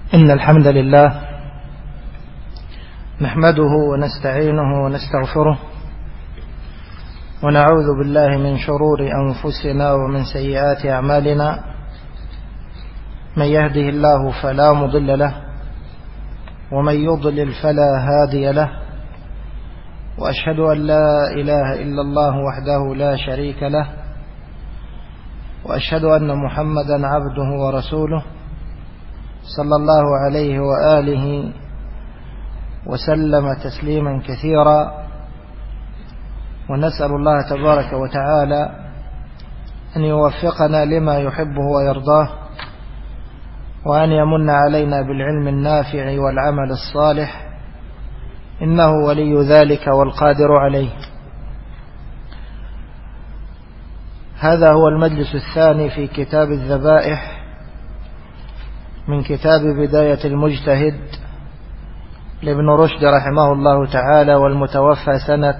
إن الحمد لله نحمده ونستعينه ونستغفره ونعوذ بالله من شرور أنفسنا ومن سيئات أعمالنا. من يهده الله فلا مضل له ومن يضلل فلا هادي له، وأشهد أن لا إله إلا الله وحده لا شريك له، وأشهد أن محمدا عبده ورسوله صلى الله عليه وآله وسلم تسليما كثيرا. ونسأل الله تبارك وتعالى أن يوفقنا لما يحبه ويرضاه، وأن يمن علينا بالعلم النافع والعمل الصالح، إنه ولي ذلك والقادر عليه. هذا هو المجلس الثاني في كتاب الذبائح من كتاب بداية المجتهد لابن رشد رحمه الله تعالى، والمتوفى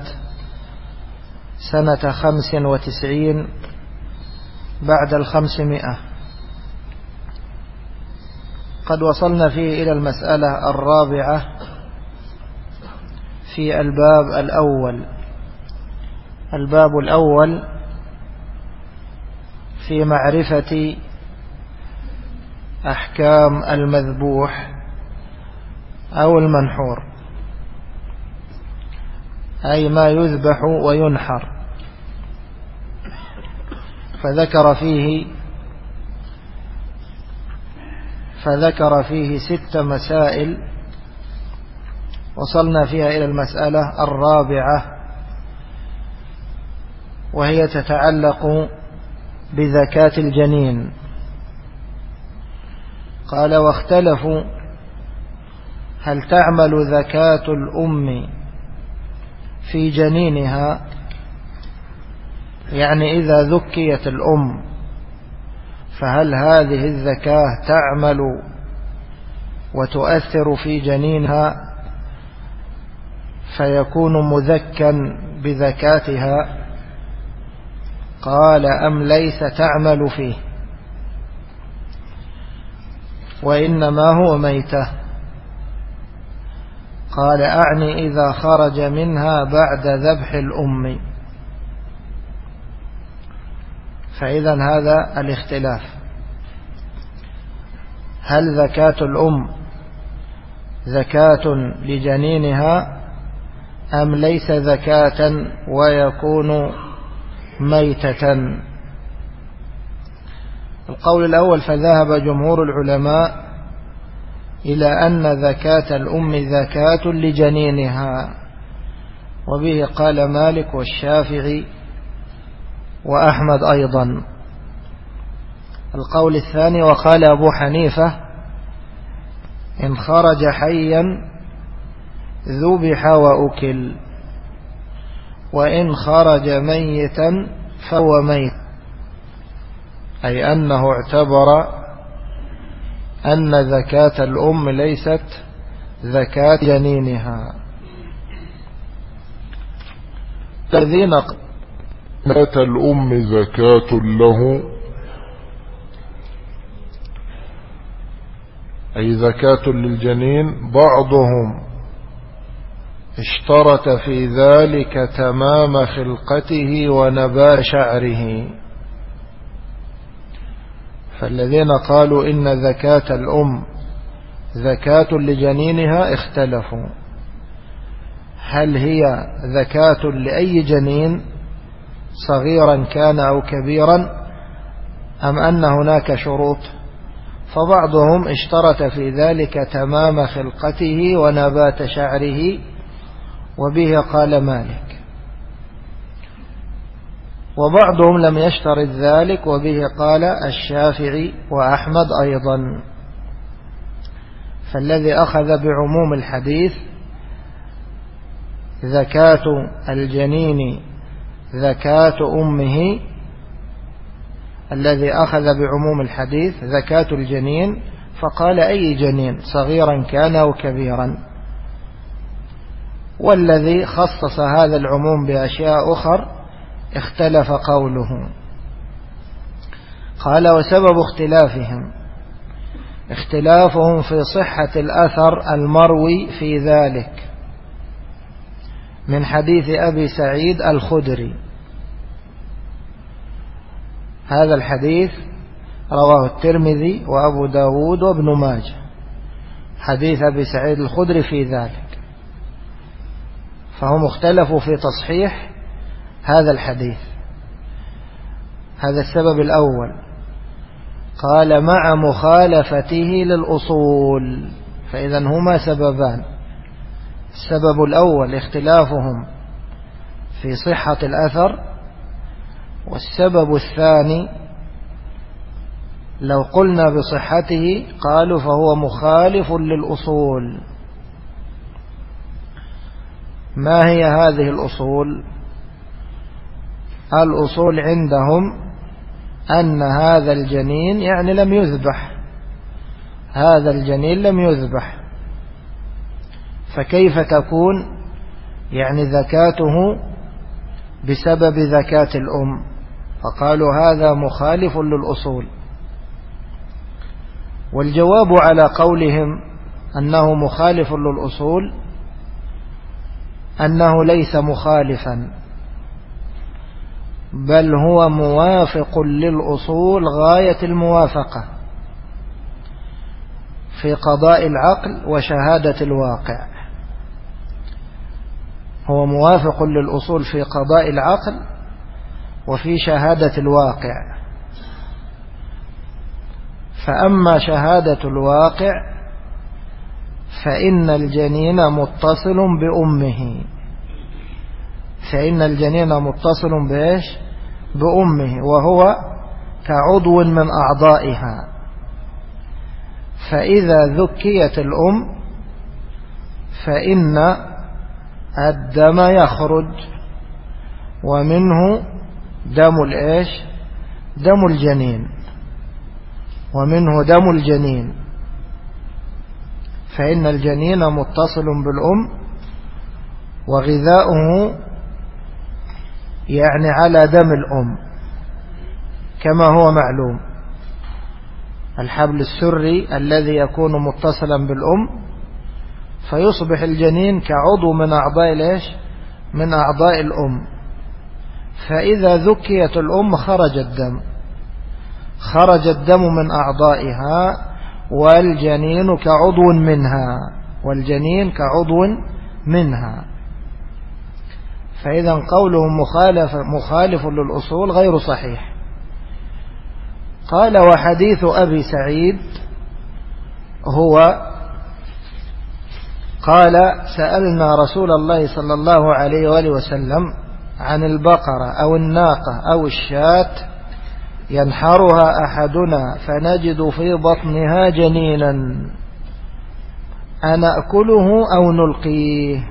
سنة 95 بعد 500. قد وصلنا فيه إلى المسألة الرابعة في الباب الأول. الباب الأول في معرفة أحكام المذبوح أو المنحور، أي ما يذبح وينحر. فذكر فيه 6 مسائل، وصلنا فيها إلى المسألة الرابعة، وهي تتعلق بزكاة الجنين. قال: واختلفوا هل تعمل زكاة الأم في جنينها، يعني إذا ذكيت الأم فهل هذه الزكاة تعمل وتؤثر في جنينها فيكون مذكا بزكاتها؟ قال: أم ليس تعمل فيه، وإنما هو ميتة. قال: أعني إذا خرج منها بعد ذبح الأم. فإذا هذا الاختلاف، هل زكاة الأم زكاة لجنينها أم ليس زكاة ويكون ميتة؟ القول الأول: فذهب جمهور العلماء إلى أن زكاة الأم زكاة لجنينها، وبه قال مالك والشافعي وأحمد أيضا. القول الثاني: وقال أبو حنيفة: إن خرج حيا ذبح وأكل، وإن خرج ميتا فهو ميت، أي أنه اعتبر أن زكاة الأم ليست زكاة جنينها. الذين زكاة الأم زكاة له، أي زكاة للجنين، بعضهم اشترط في ذلك تمام خلقته ونبات شعره. فالذين قالوا إن زكاة الأم زكاة لجنينها اختلفوا، هل هي زكاة لأي جنين صغيرا كان أو كبيرا، أم أن هناك شروط؟ فبعضهم اشترط في ذلك تمام خلقته ونبات شعره، وبه قال مالك. وبعضهم لم يشترط ذلك، وبه قال الشافعي وأحمد أيضا. فالذي أخذ بعموم الحديث زكاة الجنين زكاة أمه، الذي أخذ بعموم الحديث زكاة الجنين، فقال أي جنين صغيرا كان أو كبيرا. والذي خصص هذا العموم بأشياء أخر اختلف قوله. قال: وسبب اختلافهم اختلافهم في صحة الأثر المروي في ذلك من حديث أبي سعيد الخدري. هذا الحديث رواه الترمذي وأبو داود وابن ماجه، حديث أبي سعيد الخدري في ذلك، فهم اختلفوا في تصحيح هذا الحديث. هذا السبب الأول. قال مع مخالفته للأصول، فإذا هما سببان: السبب الأول اختلافهم في صحة الأثر، والسبب الثاني لو قلنا بصحته قالوا فهو مخالف للأصول. ما هي هذه الأصول؟ الأصول عندهم أن هذا الجنين يعني لم يذبح، هذا الجنين لم يذبح، فكيف تكون يعني ذكاته بسبب ذكاة الأم؟ فقالوا هذا مخالف للأصول. والجواب على قولهم أنه مخالف للأصول أنه ليس مخالفا، بل هو موافق للأصول غاية الموافقة في قضاء العقل وشهادة الواقع. هو موافق للأصول في قضاء العقل وفي شهادة الواقع. فأما شهادة الواقع فإن الجنين متصل بأمه، فإن الجنين متصل بإيش؟ بأمه، وهو كعضو من أعضائها. فإذا ذكيت الأم فإن الدم يخرج، ومنه دم الإيش؟ دم الجنين، ومنه دم الجنين. فإن الجنين متصل بالأم وغذاؤه يعني على دم الأم كما هو معلوم. الحبل السري الذي يكون متصلا بالأم فيصبح الجنين كعضو من أعضاء الإيش؟ من أعضاء الأم. فإذا ذكيت الأم خرج الدم، خرج الدم من أعضائها، والجنين كعضو منها، والجنين كعضو منها. فإذا قولهم مخالف للأصول غير صحيح. قال وحديث أبي سعيد هو قال سألنا رسول الله صلى الله عليه وآله وسلم عن البقرة أو الناقة أو الشاة ينحرها أحدنا فنجد في بطنها جنينا أنأكله أو نلقيه؟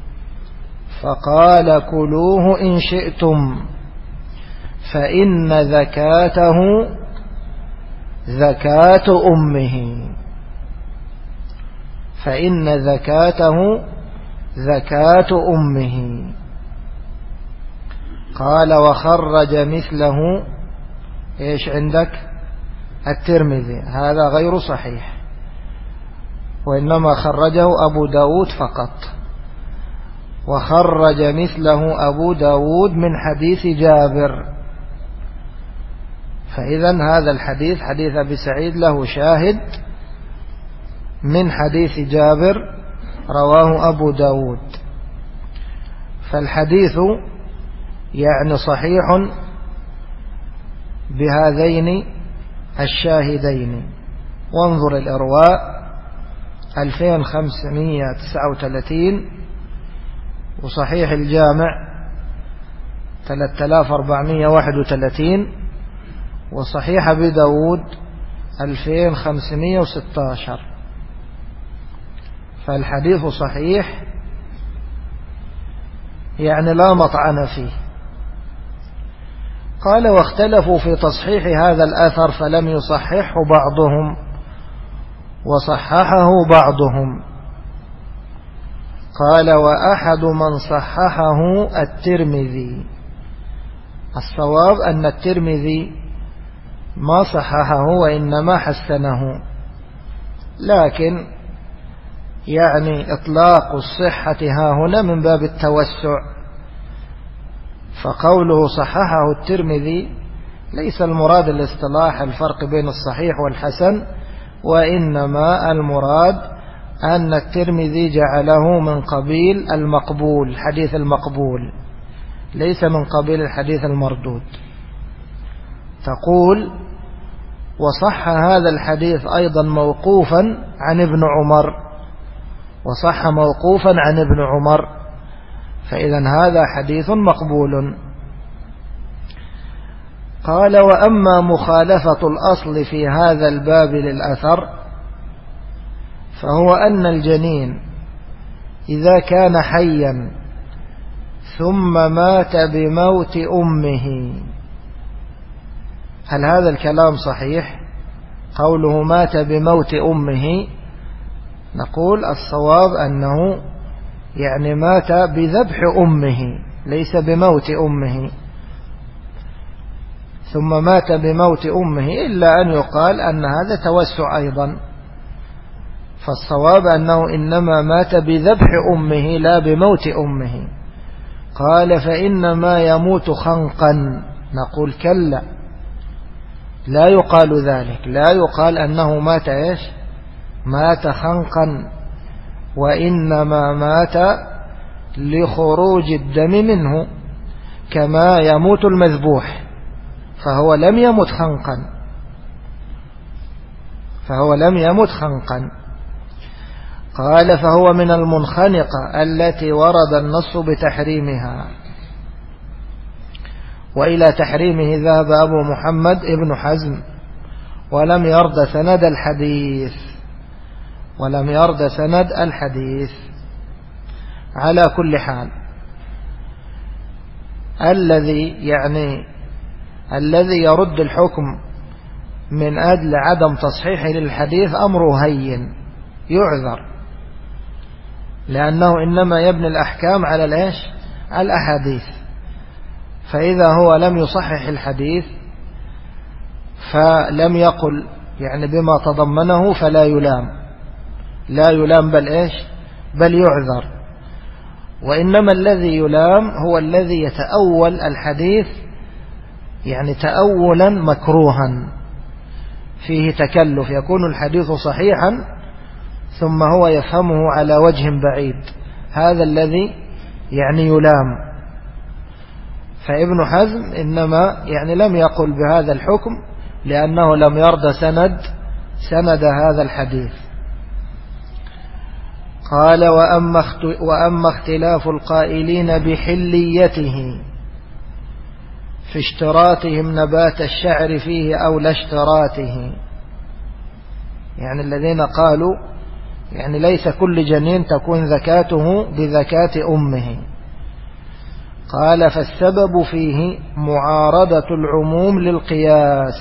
فقال كلوه إن شئتم فإن ذكاته ذكاة أمه، فإن ذكاته ذكاة أمه. قال وخرج مثله إيش عندك؟ الترمذي. هذا غير صحيح، وإنما خرجه أبو داود فقط، وخرج مثله أبو داود من حديث جابر. فإذا هذا الحديث حديث أبي سعيد له شاهد من حديث جابر رواه أبو داود. فالحديث يعني صحيح بهذين الشاهدين. وانظر الإرواء 2539، وصحيح الجامع 3431، وصحيح أبي داود 2516. فالحديث صحيح يعني لا مطعن فيه. قال واختلفوا في تصحيح هذا الأثر فلم يصححه بعضهم وصححه بعضهم. قال وأحد من صححه الترمذي. الصواب أن الترمذي ما صححه وإنما حسنه، لكن يعني إطلاق الصحة ها هنا من باب التوسع، فقوله صححه الترمذي ليس المراد الاصطلاح الفرق بين الصحيح والحسن، وإنما المراد أن الترمذي جعله من قبيل المقبول، الحديث المقبول، ليس من قبيل الحديث المردود. تقول وصح هذا الحديث أيضا موقوفا عن ابن عمر، وصح موقوفا عن ابن عمر، فإذا هذا حديث مقبول. قال وأما مخالفة الأصل في هذا الباب للأثر فهو أن الجنين إذا كان حيا ثم مات بموت أمه، هل هذا الكلام صحيح؟ قوله مات بموت أمه، نقول الصواب أنه يعني مات بذبح أمه ليس بموت أمه، ثم مات بموت أمه، إلا أن يقال أن هذا توسع أيضا، فالصواب أنه إنما مات بذبح أمه لا بموت أمه. قال فإنما يموت خنقا، نقول كلا، لا يقال ذلك، لا يقال أنه مات إيش؟ مات خنقا، وإنما مات لخروج الدم منه كما يموت المذبوح، فهو لم يمت خنقا، فهو لم يمت خنقا. قال فهو من المنخنقة التي ورد النص بتحريمها، وإلى تحريمه ذهب أبو محمد ابن حزم ولم يرد سند الحديث، ولم يرد سند الحديث. على كل حال الذي يرد الحكم من أجل عدم تصحيحه للحديث أمره هين يعذر، لأنه إنما يبني الأحكام على الإيش؟ على الأحاديث، فإذا هو لم يصحح الحديث فلم يقل يعني بما تضمنه فلا يلام، لا يلام بل إيش؟ بل يعذر. وإنما الذي يلام هو الذي يتأول الحديث يعني تأولا مكروها فيه تكلف، يكون الحديث صحيحا ثم هو يفهمه على وجه بعيد، هذا الذي يعني يلام. فابن حزم إنما يعني لم يقل بهذا الحكم لأنه لم يرد سند هذا الحديث. قال وأما اختلاف القائلين بحليته في اشتراطهم نبات الشعر فيه أو لا اشتراطه، يعني الذين قالوا يعني ليس كل جنين تكون زكاته بزكاة أمه، قال فالسبب فيه معارضة العموم للقياس.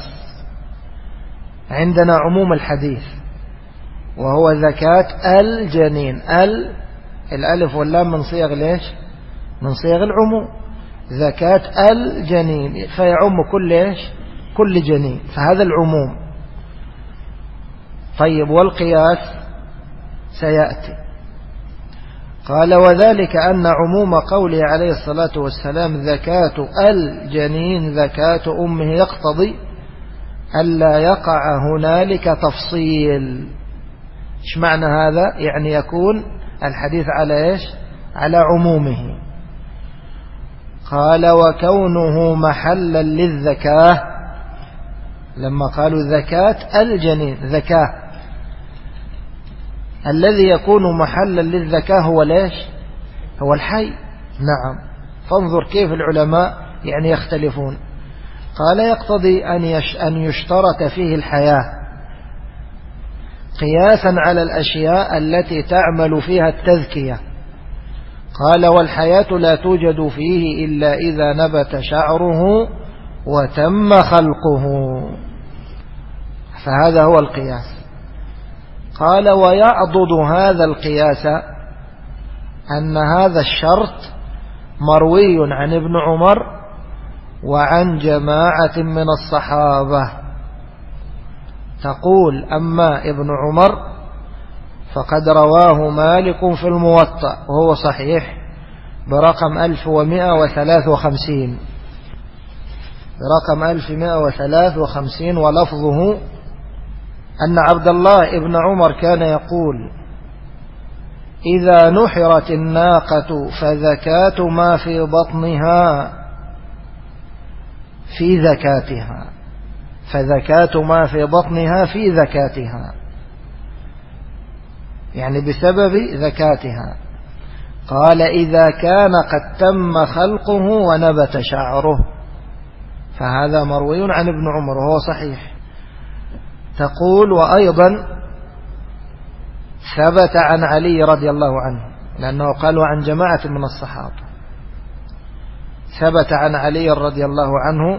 عندنا عموم الحديث وهو زكاة الجنين، الألف واللام من صيغ ليش؟ من صيغ العموم، زكاة الجنين فيعم كل إيش؟ كل جنين، فهذا العموم. طيب والقياس سيأتي. قال وذلك أن عموم قوله عليه الصلاة والسلام زكاة الجنين زكاة أمه يقتضي ألا يقع هنالك تفصيل. إيش معنى هذا؟ يعني يكون الحديث على إيش؟ على عمومه. قال وكونه محلا للزكاة، لما قالوا زكاة الجنين زكاة، الذي يكون محلا للزكاة هو ليش؟ هو الحي. نعم، فانظر كيف العلماء يعني يختلفون. قال يقتضي أن يشترط فيه الحياة قياسا على الأشياء التي تعمل فيها التذكية. قال والحياة لا توجد فيه إلا إذا نبت شعره وتم خلقه، فهذا هو القياس. قال ويعضد هذا القياس أن هذا الشرط مروي عن ابن عمر وعن جماعة من الصحابة. تقول أما ابن عمر فقد رواه مالك في الموطأ وهو صحيح برقم 1153 برقم 1153 ولفظه أن عبد الله ابن عمر كان يقول: إذا نحرت الناقة فزكاة ما في بطنها في زكاتها، فزكاة ما في بطنها في زكاتها، يعني بسبب زكاتها. قال: إذا كان قد تم خلقه ونبت شعره. فهذا مروي عن ابن عمر وهو صحيح. تقول: وأيضا ثبت عن علي رضي الله عنه، لأنه قالوا عن جماعة من الصحابة. ثبت عن علي رضي الله عنه،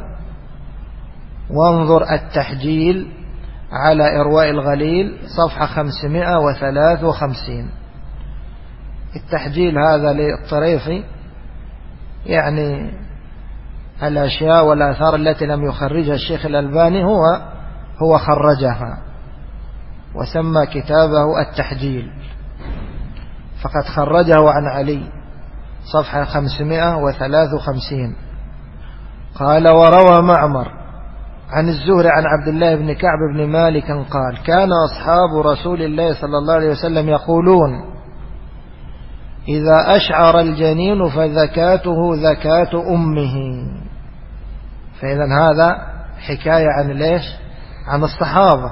وانظر التحجيل على إرواء الغليل صفحة 553. التحجيل هذا للطريفي، يعني الأشياء والآثار التي لم يخرجها الشيخ الألباني هو خرجها وسمى كتابه التحجيل، فقد خرجه عن علي صفحة 553. قال: وروى معمر عن الزهري عن عبد الله بن كعب بن مالك قال: كان أصحاب رسول الله صلى الله عليه وسلم يقولون: إذا أشعر الجنين فزكاته زكاة أمه. فإذا هذا حكاية عن ليش؟ عن الصحابة.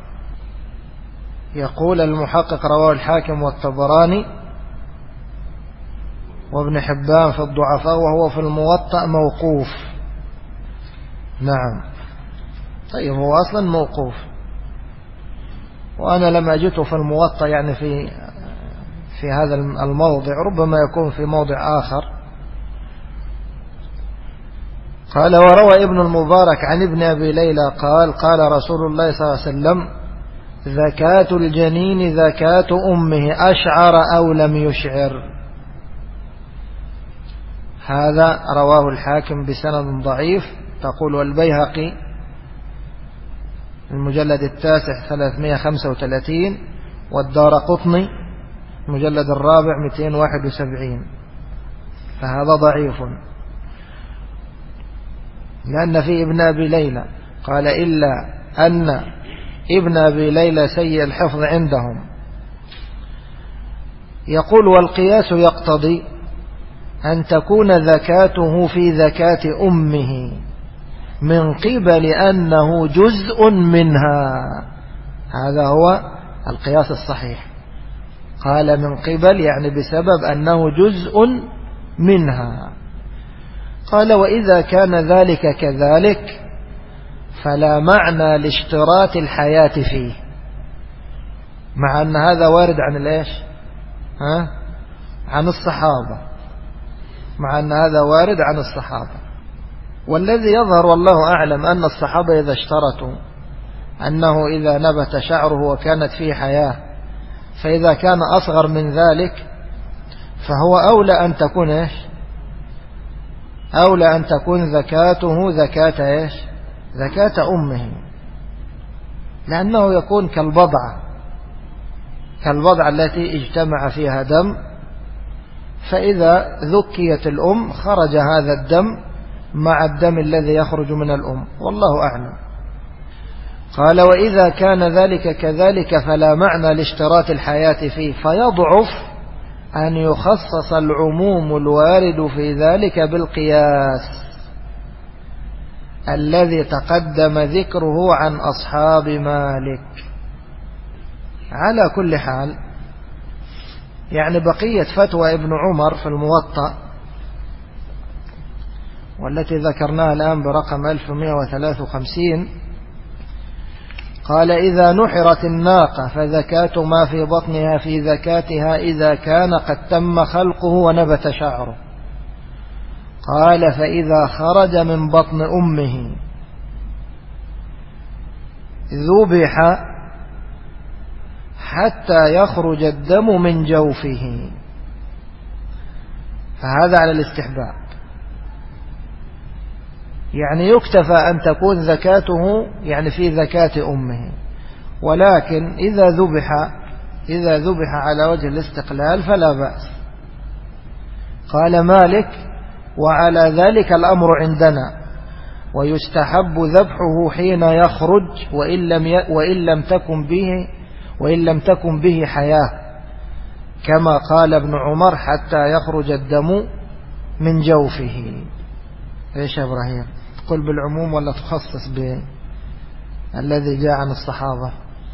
يقول المحقق: رواه الحاكم والطبراني وابن حبان في الضعفاء، وهو في الموطأ موقوف. نعم، طيب، هو أصلا موقوف، وأنا لما أجته في الموطأ يعني في هذا الموضع، ربما يكون في موضع آخر. قال: وروى ابن المبارك عن ابن أبي ليلى قال: قال رسول الله صلى الله عليه وسلم: زكاة الجنين زكاة أمه أشعر أو لم يشعر. هذا رواه الحاكم بسند ضعيف. تقول: والبيهقي المجلد 9 335، والدارقطني المجلد 4 271. فهذا ضعيف، لأن في ابن أبي ليلى قال: إلا أن ابن أبي ليلى سيء الحفظ عندهم. يقول: والقياس يقتضي أن تكون زكاته في زكاة أمه من قبل أنه جزء منها. هذا هو القياس الصحيح. قال من قبل يعني بسبب أنه جزء منها. قال: وإذا كان ذلك كذلك فلا معنى لاشتراط الحياة فيه، مع أن هذا وارد عن الإيش؟ عن الصحابة، مع أن هذا وارد عن الصحابة. والذي يظهر والله أعلم أن الصحابة إذا اشترطوا أنه إذا نبت شعره وكانت فيه حياة، فإذا كان أصغر من ذلك فهو أولى أن تكون إيش؟ أولى أن تكون زكاته زكاة إيش؟ زكاة أمه، لأنه يكون كالبضعة التي اجتمع فيها دم، فإذا ذكيت الأم خرج هذا الدم مع الدم الذي يخرج من الأم، والله أعلم. قال: وإذا كان ذلك كذلك فلا معنى لاشتراط الحياة فيه، فيضعف أن يخصص العموم الوارد في ذلك بالقياس الذي تقدم ذكره عن أصحاب مالك. على كل حال، يعني بقية فتوى ابن عمر في الموطأ والتي ذكرناها الآن برقم 1153، قال: إذا نحرت الناقة فزكاة ما في بطنها في زكاتها إذا كان قد تم خلقه ونبت شعره. قال: فإذا خرج من بطن أمه ذبح حتى يخرج الدم من جوفه. فهذا على الاستحباب، يعني يكتفى أن تكون زكاته يعني في زكاة أمه، ولكن إذا ذبح إذا ذبح على وجه الاستقلال فلا بأس. قال مالك: وعلى ذلك الأمر عندنا، ويستحب ذبحه حين يخرج وإن لم تكن به حياة، كما قال ابن عمر: حتى يخرج الدم من جوفه. ايش يا إبراهيم؟ تقول بالعموم ولا تخصص بالذي جاء عن الصحابة؟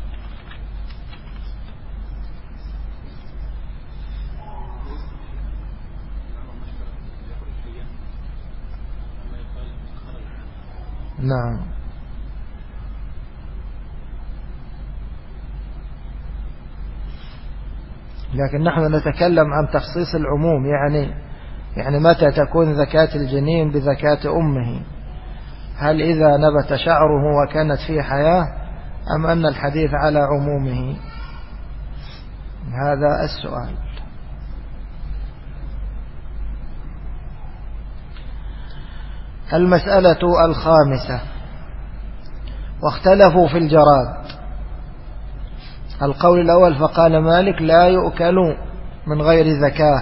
نعم. لكن نحن نتكلم عن تخصيص العموم، يعني متى تكون زكاة الجنين بزكاة أمه؟ هل إذا نبت شعره وكانت فيه حياة، أم أن الحديث على عمومه؟ هذا السؤال. المسألة الخامسة: واختلفوا في الجراد. القول الأول فقال مالك: لا يؤكل من غير زكاة،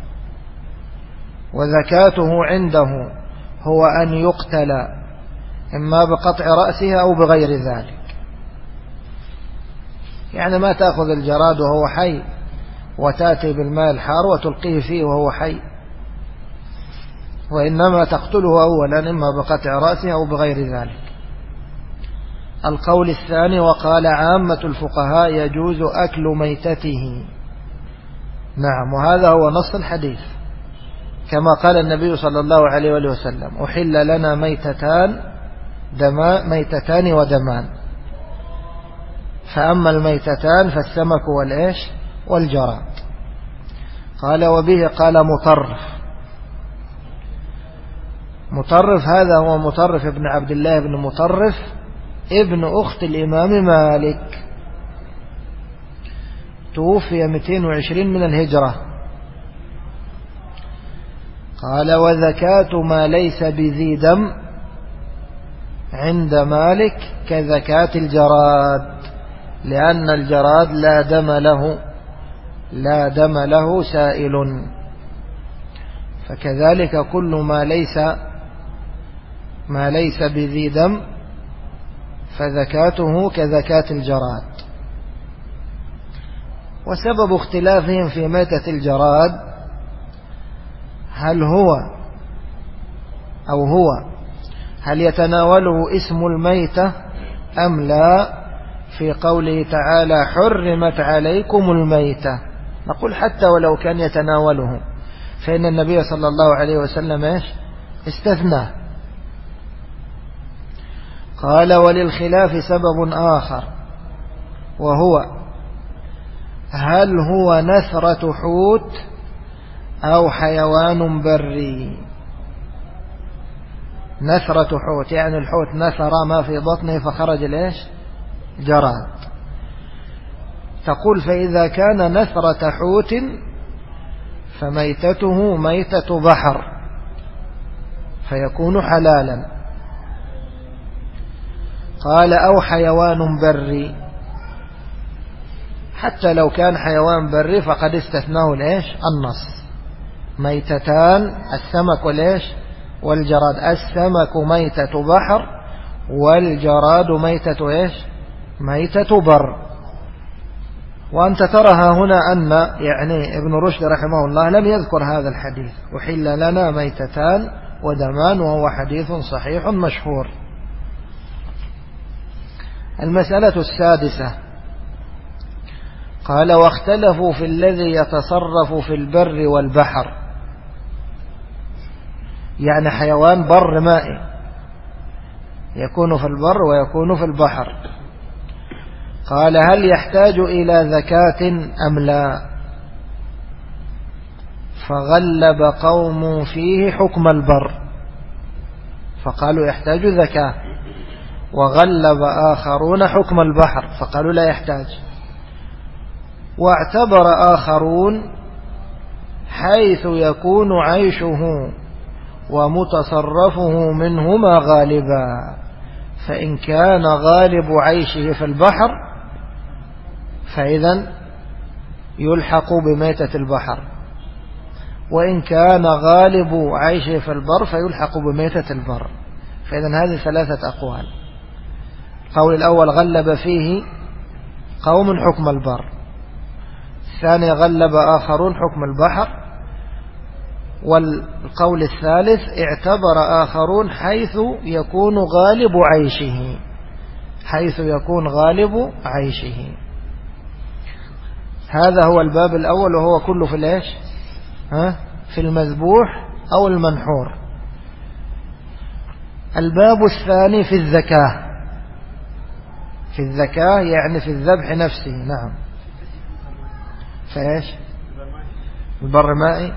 وزكاته عنده هو أن يقتل إما بقطع رأسه أو بغير ذلك. يعني ما تأخذ الجراد وهو حي وتأتي بالماء الحار وتلقيه فيه وهو حي، وإنما تقتله أولا إما بقطع رأسه أو بغير ذلك. القول الثاني: وقال عامة الفقهاء: يجوز أكل ميتته. نعم، وهذا هو نص الحديث، كما قال النبي صلى الله عليه وسلم: أحل لنا ميتتان ودمان. فأما الميتتان فالسمك والجراد. قال: وبه قال مطرف هذا هو مطرف ابن عبد الله بن مطرف ابن أخت الإمام مالك، توفي 220 من الهجرة. قال: وزكاة ما ليس بذي دم عند مالك كزكاة الجراد، لأن الجراد لا دم له سائل، فكذلك كل ما ليس بذي دم فزكاته كزكاة الجراد. وسبب اختلافهم في ميتة الجراد هل يتناوله اسم الميتة أم لا، في قوله تعالى: حرمت عليكم الميتة. نقول حتى ولو كان يتناوله، فإن النبي صلى الله عليه وسلم استثناه. قال: وللخلاف سبب آخر، وهو: هل هو نثرة حوت أو حيوان بري؟ نثرة حوت يعني الحوت نثر ما في بطنه فخرج جراد. تقول: فإذا كان نثرة حوت فميتته ميتة بحر فيكون حلالا. قال: أو حيوان بري. حتى لو كان حيوان بري فقد استثناه النص. ميتتان: السمك والجراد. السمك ميتة بحر، والجراد ميتة بر. وأنت ترى هنا أن ابن رشد رحمه الله لم يذكر هذا الحديث: أحل لنا ميتتان ودمان، وهو حديث صحيح مشهور. المسألة السادسة: قال: واختلفوا في الذي يتصرف في البر والبحر، يعني حيوان بر مائي يكون في البر ويكون في البحر. قال: هل يحتاج إلى زكاة أم لا؟ فغلب قوم فيه حكم البر فقالوا يحتاج زكاة، وغلب آخرون حكم البحر فقالوا لا يحتاج. واعتبر آخرون حيث يكون عيشه ومتصرفه منهما غالبا، فإن كان غالب عيشه في البحر فإذن يلحق بميتة البحر، وإن كان غالب عيشه في البر فيلحق بميتة البر. فإذن هذه 3 أقوال. القول الأول غلب فيه قوم حكم البر، الثاني غلب آخرون حكم البحر، والقول الثالث اعتبر آخرون حيث يكون غالب عيشه، حيث يكون غالب عيشه. هذا هو الباب الأول، وهو كله في الإيش؟ في المذبوح أو المنحور. الباب الثاني في الزكاة. في الزكاة يعني في الذبح نفسه. نعم. فإيش؟ البر مائي.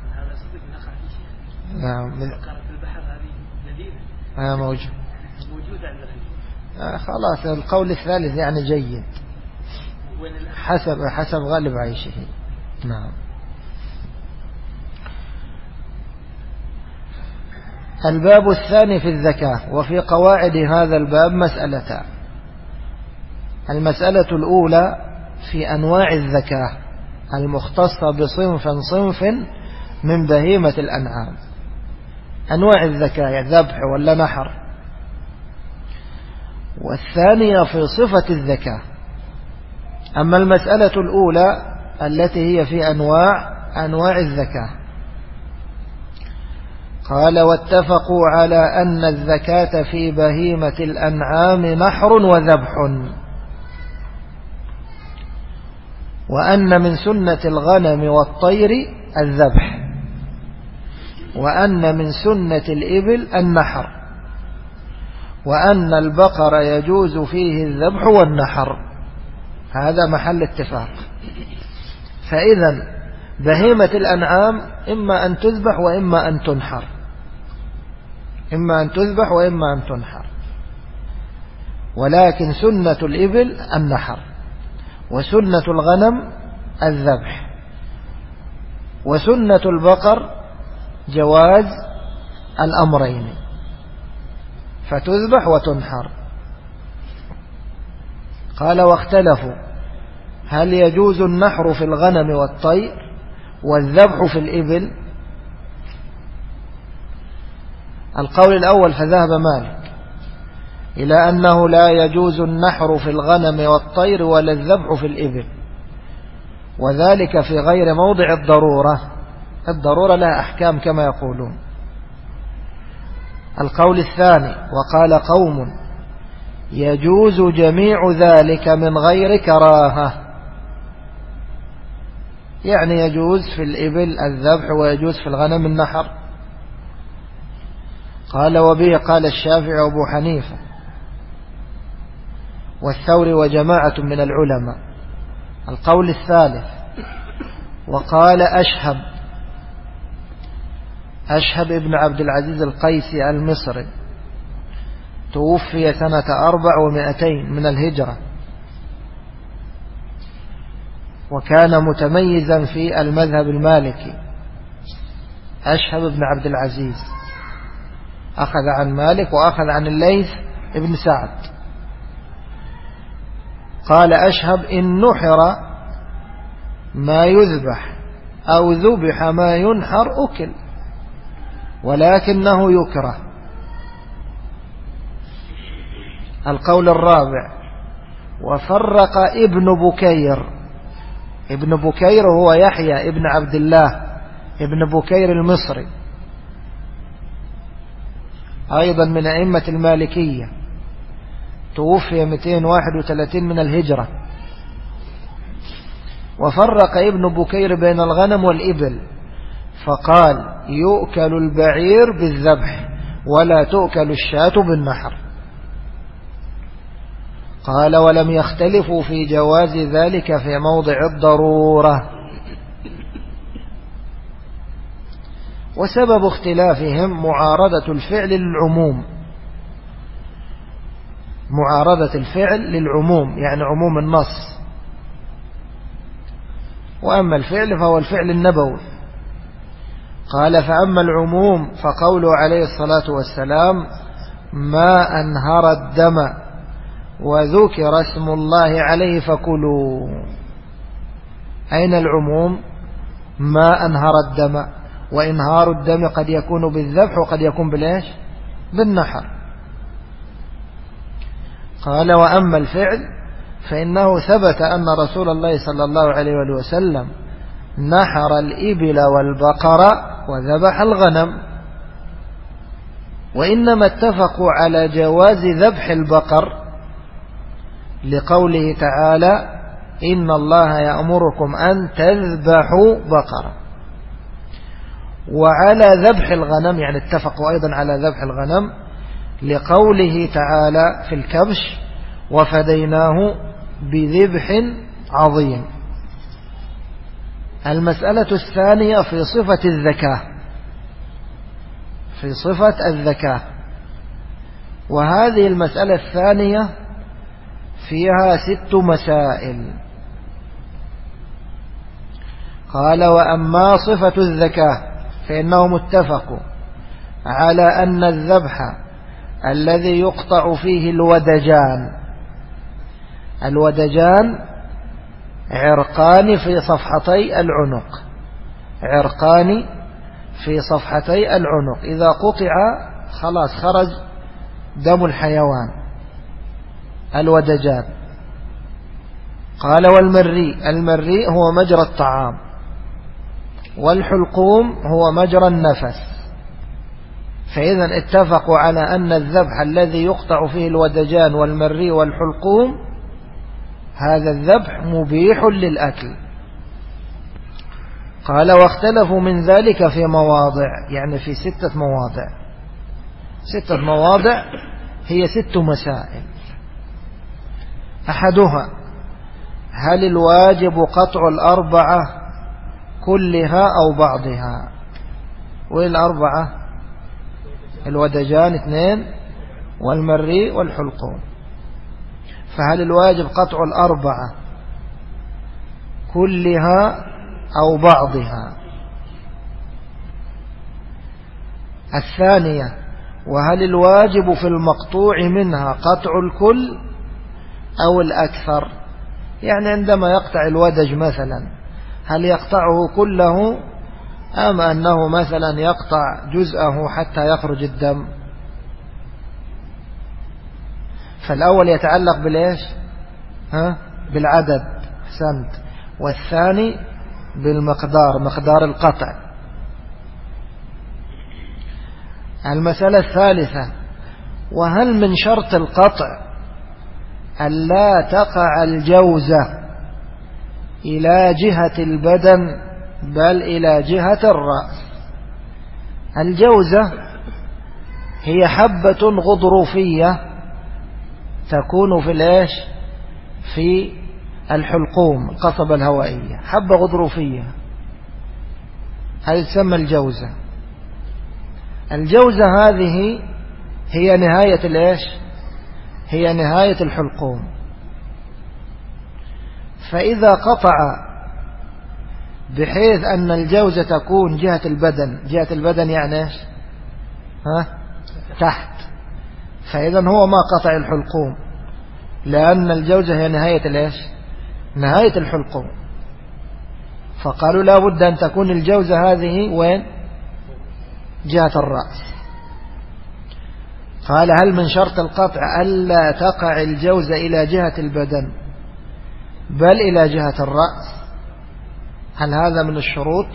نعم. البحر هذه موجود. موجودة عندنا. خلاص القول الثالث يعني جيد حسب غالب عيشه. نعم. الباب الثاني في الزكاة. وفي قواعد هذا الباب مسألتان. المسألة الأولى في أنواع الزكاة المختصة بصنف من بهيمة الأنعام. أنواع الزكاة ذبح ولا نحر. والثانية في صفة الزكاة. أما المسألة الأولى التي هي في أنواع الزكاة، قال واتفقوا على أن الزكاة في بهيمة الأنعام نحر وذبح، وأن من سنة الغنم والطير الذبح، وأن من سنة الإبل النحر، وأن البقر يجوز فيه الذبح والنحر. هذا محل اتفاق. فإذا بهيمة الأنعام إما أن تذبح وإما أن تنحر، إما أن تذبح وإما أن تنحر، ولكن سنة الإبل النحر، وسنة الغنم الذبح، وسنة البقر جواز الأمرين، فتذبح وتنحر. قال واختلفوا هل يجوز النحر في الغنم والطير والذبح في الإبل. القول الأول فذهب مالك إلى أنه لا يجوز النحر في الغنم والطير ولا الذبح في الإبل، وذلك في غير موضع الضرورة. الضرورة لها أحكام كما يقولون. القول الثاني وقال قوم يجوز جميع ذلك من غير كراهة، يعني يجوز في الإبل الذبح ويجوز في الغنم النحر. قال وبه قال الشافعي وأبو حنيفة والثوري وجماعة من العلماء. القول الثالث وقال أشهب ابن عبد العزيز القيسي المصري، توفي سنة 400 من الهجرة، وكان متميزا في المذهب المالكي. أشهب ابن عبد العزيز أخذ عن مالك وأخذ عن الليث ابن سعد. قال أشهب إن نحر ما يذبح أو ذبح ما ينحر أكل، ولكنه يكره. القول الرابع وفرق ابن بكير. ابن بكير هو يحيى ابن عبد الله ابن بكير المصري، أيضا من أئمة المالكية، توفي 231 من الهجرة. وفرق ابن بكير بين الغنم والإبل، فقال يؤكل البعير بالذبح ولا تؤكل الشاة بالنحر. قال ولم يختلفوا في جواز ذلك في موضع الضرورة. وسبب اختلافهم معارضة الفعل للعموم، معارضة الفعل للعموم يعني عموم النص، وأما الفعل فهو الفعل النبوي. قال فأما العموم فقوله عليه الصلاة والسلام ما أنهر الدم وذكر اسم الله عليه فكلوا. أين العموم؟ ما أنهر الدم، وإنهار الدم قد يكون بالذبح وقد يكون بالإيش؟ بالنحر. قال وأما الفعل فإنه ثبت أن رسول الله صلى الله عليه وسلم نحر الإبل والبقر وذبح الغنم، وإنما اتفقوا على جواز ذبح البقر لقوله تعالى إن الله يأمركم أن تذبحوا بقرة، وعلى ذبح الغنم يعني اتفقوا أيضا على ذبح الغنم لقوله تعالى في الكبش وفديناه بذبح عظيم. المسألة الثانية في صفة الذكاة، في صفة الذكاة، وهذه المسألة الثانية فيها 6 مسائل. قال وأما صفة الذكاة فإنهم اتفقوا على أن الذبح الذي يقطع فيه الودجان عرقان في صفحتي العنق، عرقان في صفحتي العنق، إذا قطع خلاص خرج دم الحيوان الودجان. قال المريء هو مجرى الطعام، والحلقوم هو مجرى النفس. فإذا اتفقوا على أن الذبح الذي يقطع فيه الودجان والمريء والحلقوم هذا الذبح مبيح للأكل. قال واختلفوا من ذلك في مواضع، يعني في 6 مواضع، 6 مواضع هي 6 مسائل. أحدها هل الواجب قطع 4 كلها أو بعضها؟ والأربعة الودجان 2 والمريء والحلقوم، فهل الواجب قطع 4 كلها أو بعضها؟ الثانية وهل الواجب في المقطوع منها قطع الكل أو الأكثر؟ يعني عندما يقطع الودج مثلا هل يقطعه كله أم أنه مثلا يقطع جزءه حتى يخرج الدم؟ فالأول يتعلق بالإيش؟ بالعدد، أحسنت. والثاني بالمقدار، مقدار القطع. المسألة الثالثة وهل من شرط القطع ألا تقع الجوزة إلى جهة البدن بل إلى جهة الرأس؟ الجوزة هي حبة غضروفية تكون في الإيش؟ في الحلقوم، القصبة الهوائية، حبة غضروفية، هذه تسمى الجوزة. الجوزة هذه هي نهاية الإيش؟ هي نهاية الحلقوم. فإذا قطع بحيث أن الجوزة تكون جهة البدن، جهة البدن يعني إيش؟ تحت، فإذا هو ما قطع الحلقوم، لأن الجوزة هي نهاية الإيش؟ نهاية الحلقوم. فقالوا لا بد أن تكون الجوزة هذه وين؟ جهة الرأس. قال هل من شرط القطع ألا تقع الجوزة إلى جهة البدن بل إلى جهة الرأس؟ هل هذا من الشروط؟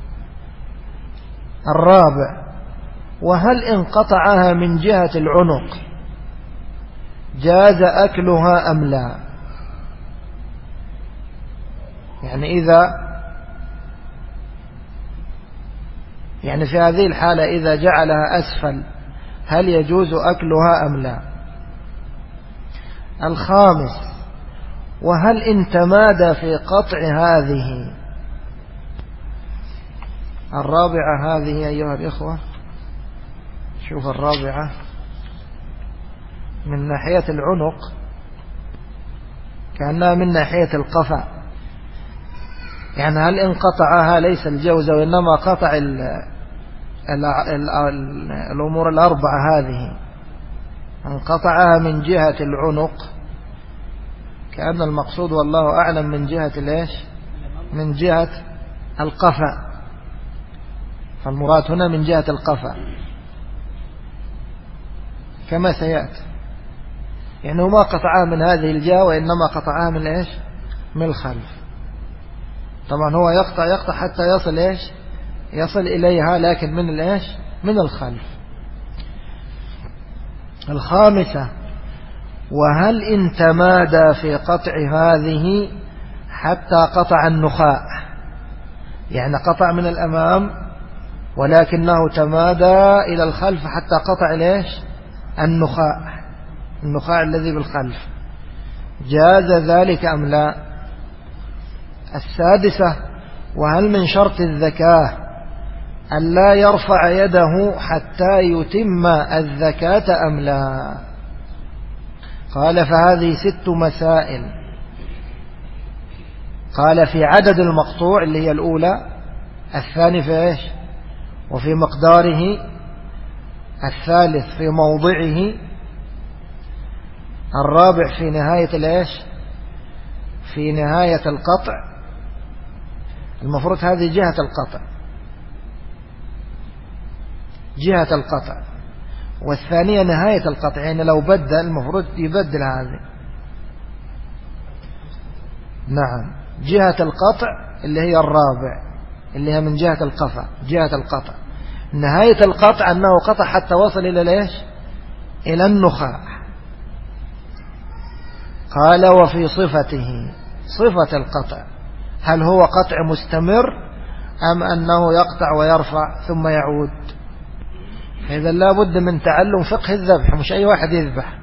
الرابع وهل إن قطعها من جهة العنق جاز أكلها أم لا؟ يعني في هذه الحالة إذا جعلها أسفل هل يجوز أكلها أم لا؟ الخامس وهل إن تمادى في قطع هذه؟ الرابعة هذه أيها الإخوة، شوف الرابعة من ناحية العنق كأنها من ناحية القفا، يعني هل إن قطعها ليس الجوزة وإنما قطع الأمور الأربعة هذه، إن قطعها من جهة العنق كأن المقصود والله أعلم من جهة الإيش؟ من جهة القفا، فالمراد هنا من جهة القفا كما سيأتي، يعني ما قطعها من هذه الجهة وإنما قطعها من إيش؟ من الخلف. طبعا هو يقطع حتى يصل إيش؟ يصل إليها، لكن من الإيش؟ من الخلف. الخامسة: وهل إن تمادى في قطع هذه حتى قطع النخاع، يعني قطع من الأمام ولكنه تمادى إلى الخلف حتى قطع ليش؟ النخاع الذي بالخلف، جاز ذلك أم لا؟ السادسة: وهل من شرط الزكاة أن لا يرفع يده حتى يتم الزكاة أم لا؟ قال: فهذه 6 مسائل. قال: في عدد المقطوع اللي هي الأولى، الثاني في إيش؟ وفي مقداره، الثالث في موضعه، الرابع في نهاية الإيش؟ في نهاية القطع. المفروض هذه جهة القطع، والثانية نهاية القطع، يعني لو بدل المفروض يبدل هذه. نعم، جهة القطع اللي هي الرابع، اللي هي من جهة القفا، جهة القطع. نهاية القطع أنه قطع حتى وصل إلى ليش؟ إلى النخاع. قال: وفي صفته، صفة القطع، هل هو قطع مستمر أم أنه يقطع ويرفع ثم يعود؟ إذا لا بد من تعلم فقه الذبح، مش أي واحد يذبح.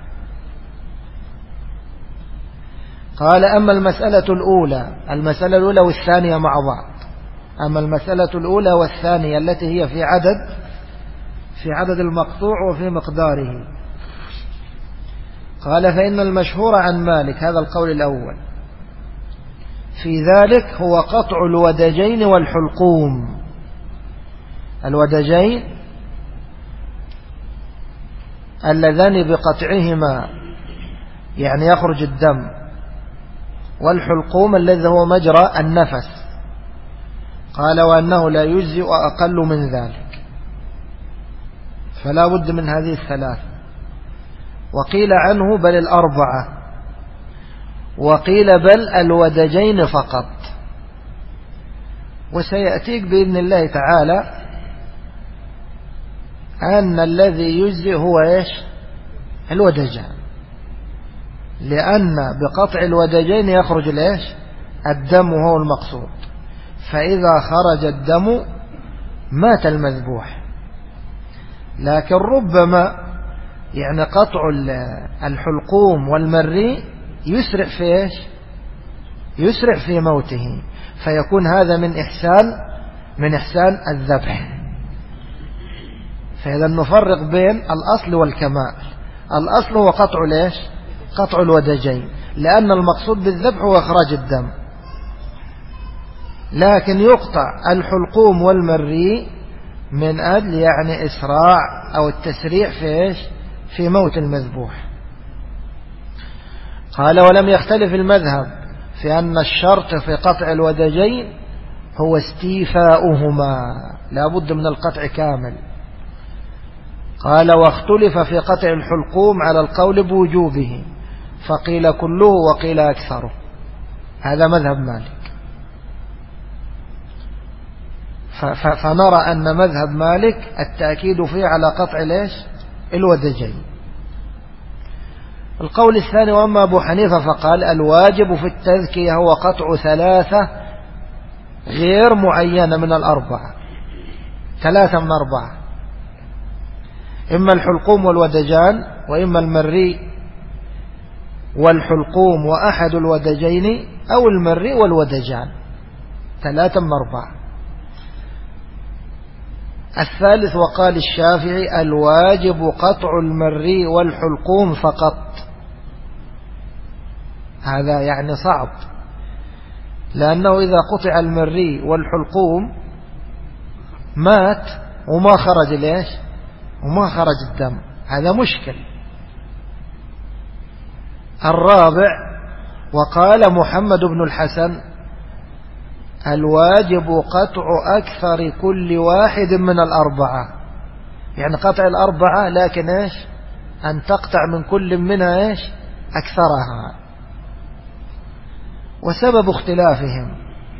قال: أما المسألة الأولى والثانية مع بعض. أما المسألة الأولى والثانية التي هي في عدد المقطوع وفي مقداره. قال: فإن المشهور عن مالك، هذا القول الأول، في ذلك هو قطع الودجين والحلقوم. الودجين اللذان بقطعهما يعني يخرج الدم، والحلقوم الذي هو مجرى النفس. قال: وأنه لا يجزئ أقل من ذلك، فلا بد من هذه الثلاث. وقيل عنه بل 4، وقيل بل الودجين فقط. وسيأتيك بإذن الله تعالى أن الذي يجزئ هو إيش؟ الودجان، لأن بقطع الودجين يخرج الإيش؟ الدم، وهو المقصود. فإذا خرج الدم مات المذبوح. لكن ربما يعني قطع الحلقوم والمري يسرع في إيش؟ يسرع في موته، فيكون هذا من إحسان الذبح. فإذا نفرق بين الأصل والكمال. الأصل هو قطع ليش؟ قطع الودجين، لأن المقصود بالذبح هو إخراج الدم. لكن يقطع الحلقوم والمري من أجل يعني إسراع أو التسريع في إيش؟ في موت المذبوح. قال: ولم يختلف المذهب في أن الشرط في قطع الودجين هو استيفاؤهما، لا بد من القطع كامل. قال: واختلف في قطع الحلقوم على القول بوجوبه، فقيل كله وقيل أكثره. هذا مذهب مالك. فنرى أن مذهب مالك التأكيد فيه على قطع ليش؟ الودجين. القول الثاني: وأما أبو حنيفة فقال: الواجب في التذكية هو قطع 3 غير معينة من 4، 3 من 4، إما الحلقوم والودجان، وإما المري والحلقوم وأحد الودجين، أو المري والودجان، 3 من 4. الثالث: وقال الشافعي: الواجب قطع المري والحلقوم فقط. هذا يعني صعب، لأنه إذا قطع المري والحلقوم مات وما خرج ليش؟ وما خرج الدم، هذا مشكل. الرابع: وقال محمد بن الحسن: الواجب قطع أكثر كل واحد من الأربعة، يعني قطع الأربعة لكن إيش أن تقطع من كل منها إيش أكثرها. وسبب اختلافهم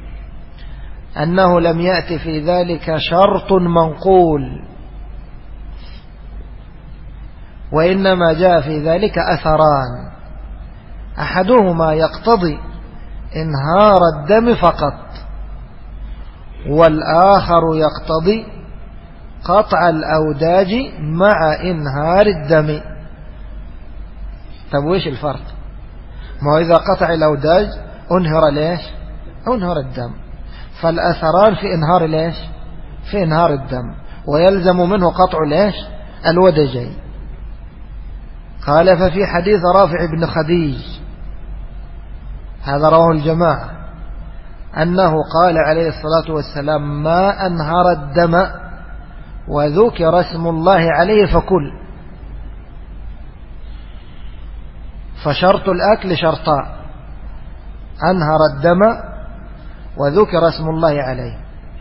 أنه لم يأتي في ذلك شرط منقول، وإنما جاء في ذلك أثران، أحدهما يقتضي انهار الدم فقط، والآخر يقتضي قطع الأوداج مع انهار الدم. طب وإيش الفرق؟ ما هو إذا قطع الأوداج انهر ليش؟ انهر الدم، فالأثران في انهار ليش؟ في انهار الدم، ويلزم منه قطع ليش؟ الودجين. قال ففي حديث رافع بن خديج، هذا رواه الجماعة، أنه قال عليه الصلاة والسلام ما أنهر الدم وذكر اسم الله عليه فكل. فشرط الأكل شرطان: أنهر الدم وذكر اسم الله عليه.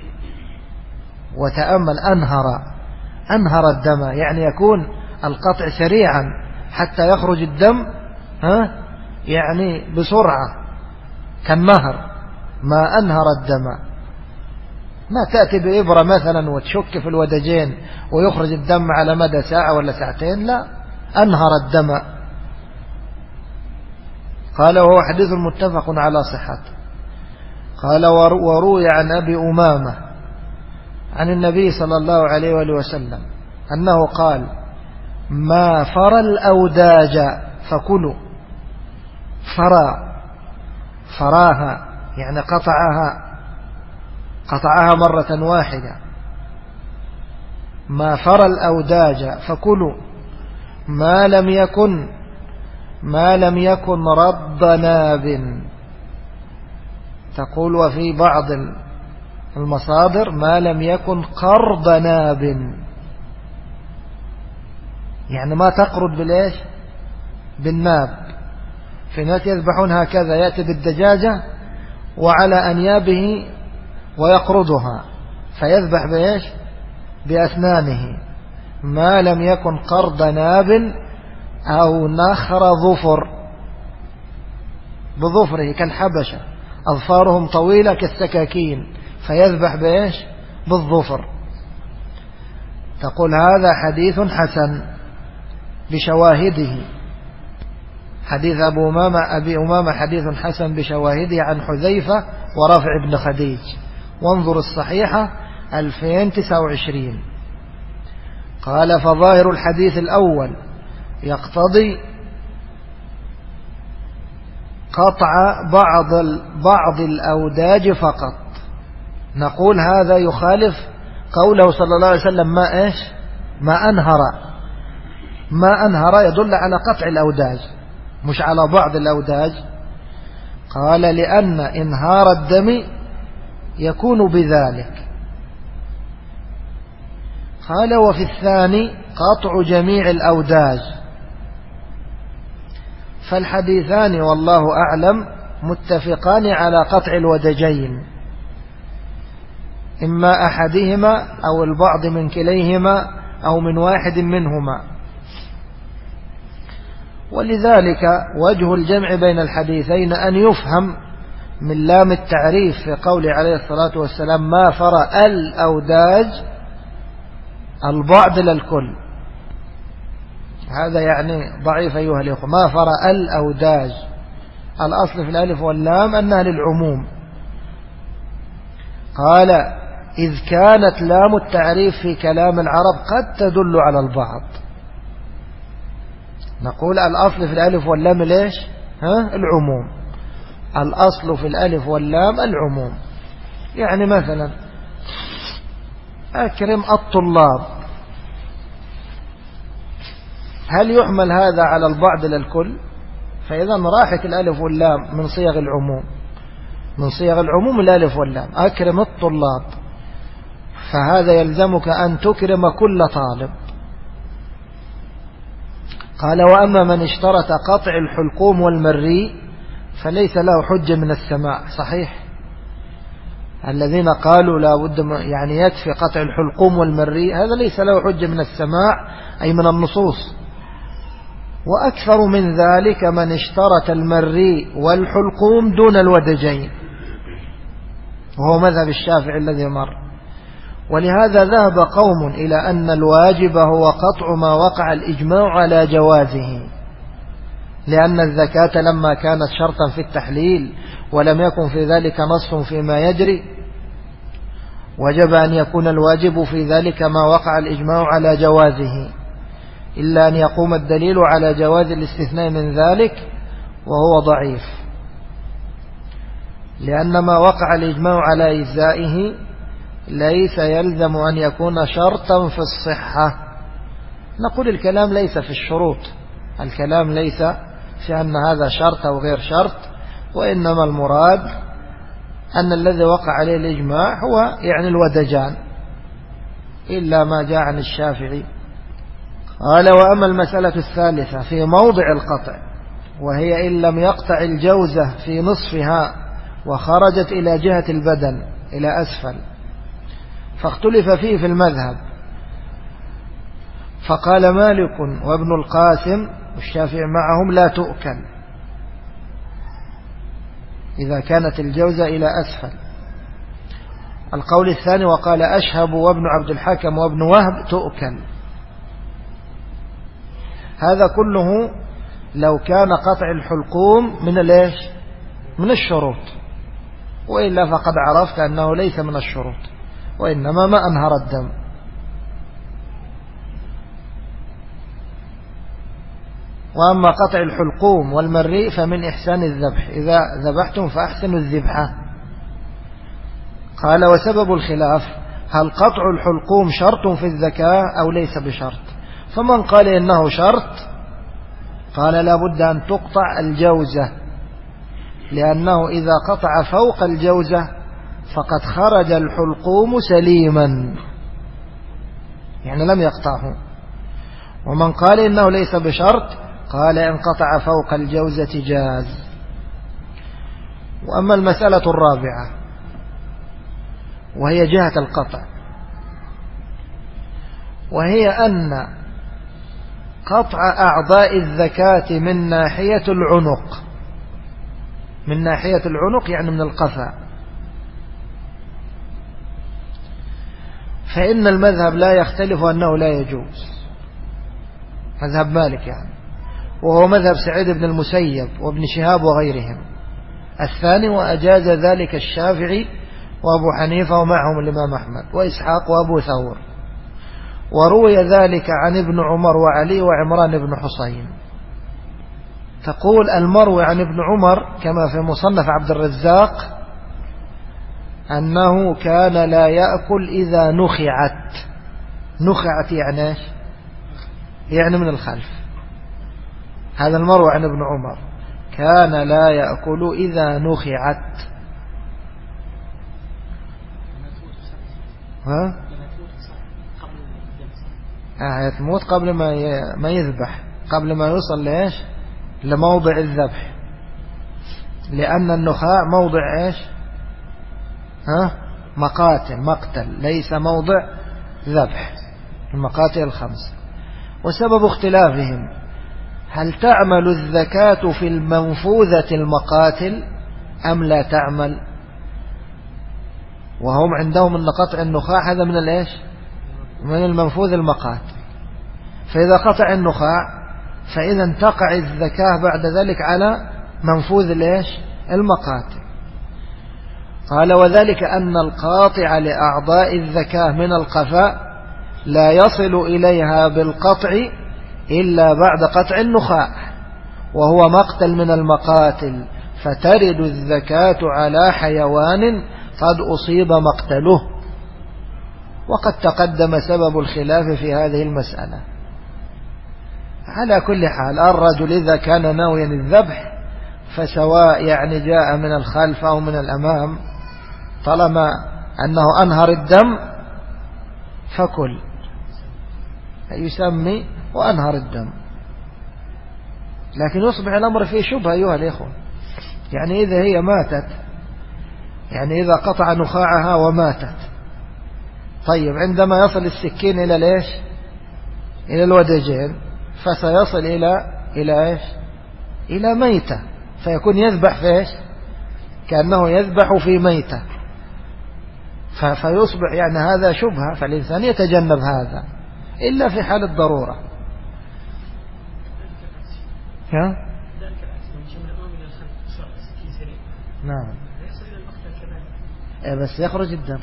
وتأمل أنهر الدم يعني يكون القطع سريعا حتى يخرج الدم يعني بسرعة كالنهر. ما أنهر الدم، ما تأتي بإبرة مثلا وتشك في الودجين ويخرج الدم على مدى ساعة ولا ساعتين، لا، أنهر الدم. قال وهو حديث متفق على صحته. قال وروي عن أبي أمامة عن النبي صلى الله عليه وآله وسلم أنه قال ما فرى الأوداج فكلوا. فراها يعني قطعها مرة واحدة. ما فرى الأوداج فكلوا ما لم يكن رد ناب. تقول وفي بعض المصادر ما لم يكن قرض ناب، يعني ما تقرض بالإيش؟ بالناب. في ناس يذبحون هكذا، يأتي بالدجاجة وعلى أنيابه ويقرضها فيذبح بإيش؟ بأسنانه. ما لم يكن قرض ناب أو نخر ظفر، بظفره كالحبشة أظفارهم طويلة كالسكاكين فيذبح بإيش؟ بالظفر. تقول هذا حديث حسن بشواهده. حديث أبي أمامة حديث حسن بشواهده عن حذيفة ورافع بن خديج. وانظر الصحيحة 2029. قال فظاهر الحديث الأول يقتضي قطع بعض الأوداج فقط. نقول هذا يخالف قوله صلى الله عليه وسلم ما إيش؟ ما أنهر يدل على قطع الأوداج مش على بعض الأوداج. قال لأن إنهار الدم يكون بذلك. قال وفي الثاني قطع جميع الأوداج. فالحديثان والله أعلم متفقان على قطع الودجين، إما أحدهما أو البعض من كليهما أو من واحد منهما. ولذلك وجه الجمع بين الحديثين أن يفهم من لام التعريف في قول عليه الصلاة والسلام ما فرى الأوداج البعض للكل. هذا يعني ضعيف أيها الأخوة. ما فرى الأوداج، الأصل في الألف واللام أنها للعموم. قال إذ كانت لام التعريف في كلام العرب قد تدل على البعض. نقول الأصل في الألف واللام ليش؟ العموم. الأصل في الألف واللام العموم. يعني مثلا أكرم الطلاب، هل يحمل هذا على البعض للكل؟ فإذا راحت الألف واللام من صيغ العموم، من صيغ العموم الألف واللام. أكرم الطلاب، فهذا يلزمك أن تكرم كل طالب. قال وأما من اشترط قطع الحلقوم والمري فليس له حجة من السماع. صحيح، الذين قالوا لا بد يعني يكفي قطع الحلقوم والمري، هذا ليس له حجة من السماع أي من النصوص. وأكثر من ذلك من اشترط المري والحلقوم دون الودجين، وهو مذهب الشافعي الذي مر. ولهذا ذهب قوم إلى أن الواجب هو قطع ما وقع الإجماع على جوازه، لأن الزكاة لما كانت شرطا في التحليل ولم يكن في ذلك نص فيما يجري، وجب أن يكون الواجب في ذلك ما وقع الإجماع على جوازه، إلا أن يقوم الدليل على جواز الاستثناء من ذلك، وهو ضعيف، لأن ما وقع الإجماع على إجزائه ليس يلزم أن يكون شرطا في الصحة. نقول الكلام ليس في الشروط، الكلام ليس في أن هذا شرط أو غير شرط، وإنما المراد أن الذي وقع عليه الإجماع هو يعني الودجان، إلا ما جاء عن الشافعي. قال: وأما المسألة الثالثة في موضع القطع، وهي إن لم يقطع الجوزة في نصفها وخرجت إلى جهة البدن إلى أسفل، فاختلف فيه في المذهب، فقال مالك وابن القاسم والشافعي معهم: لا تؤكل إذا كانت الجوزة إلى أسفل. القول الثاني وقال أشهب وابن عبد الحكم وابن وهب: تؤكل. هذا كله لو كان قطع الحلقوم من الشروط، وإلا فقد عرفت أنه ليس من الشروط، وإنما ما أنهر الدم. وأما قطع الحلقوم والمريء فمن إحسان الذبح، إذا ذبحتم فأحسنوا الذبحة. قال: وسبب الخلاف هل قطع الحلقوم شرط في الزكاة أو ليس بشرط؟ فمن قال إنه شرط قال لا بد أن تقطع الجوزة، لأنه إذا قطع فوق الجوزة فقد خرج الحلقوم سليما، يعني لم يقطعه. ومن قال إنه ليس بشرط قال إن قطع فوق الجوزة جاز. وأما المسألة الرابعة وهي جهة القطع، وهي أن قطع أعضاء الزكاة من ناحية العنق، من ناحية العنق يعني من القفا، فإن المذهب لا يختلف أنه لا يجوز، مذهب مالك يعني، وهو مذهب سعيد بن المسيب وابن شهاب وغيرهم. الثاني وأجاز ذلك الشافعي وأبو حنيفة ومعهم الإمام أحمد وإسحاق وأبو ثور، وروي ذلك عن ابن عمر وعلي وعمران بن حصين. تقول المروي عن ابن عمر كما في مصنف عبد الرزاق أنه كان لا يأكل إذا نخعت. نخعت يعني ايش؟ يعني من الخلف. هذا المروي عن ابن عمر كان لا يأكل إذا نخعت. تموت قبل ما يذبح، قبل ما يوصل لإيش؟ لموضع الذبح، لأن النخاع موضع إيش؟ مقتل، ليس موضع ذبح، المقاتل الخمس. وسبب اختلافهم هل تعمل الزكاة في المنفوذة المقاتل أم لا تعمل؟ وهم عندهم أن قطع النخاع هذا من الإيش؟ من المنفوذ المقاتل، فإذا قطع النخاع فإذا تقع الزكاة بعد ذلك على منفوذ الإيش؟ المقاتل. قال وذلك أن القاطع لأعضاء الزكاة من القفاء لا يصل إليها بالقطع إلا بعد قطع النخاع، وهو مقتل من المقاتل، فترد الزكاة على حيوان قد أصيب مقتله. وقد تقدم سبب الخلاف في هذه المسألة. على كل حال الرجل إذا كان ناويا الذبح فسواء يعني جاء من الخلف أو من الأمام، طالما أنه أنهر الدم فكل، يسمي وأنهر الدم. لكن يصبح الأمر فيه شبهة أيها الإخوة، يعني إذا هي ماتت يعني إذا قطع نخاعها وماتت. طيب عندما يصل السكين إلى ليش؟ إلى الودجين، فسيصل إلى إيش؟ إلى ميتة، فيكون يذبح في إيش؟ كأنه يذبح في ميتة، فيصبح يعني هذا شبهة، فالإنسان يتجنب هذا إلا في حال الضرورة. نعم بس يخرج الدم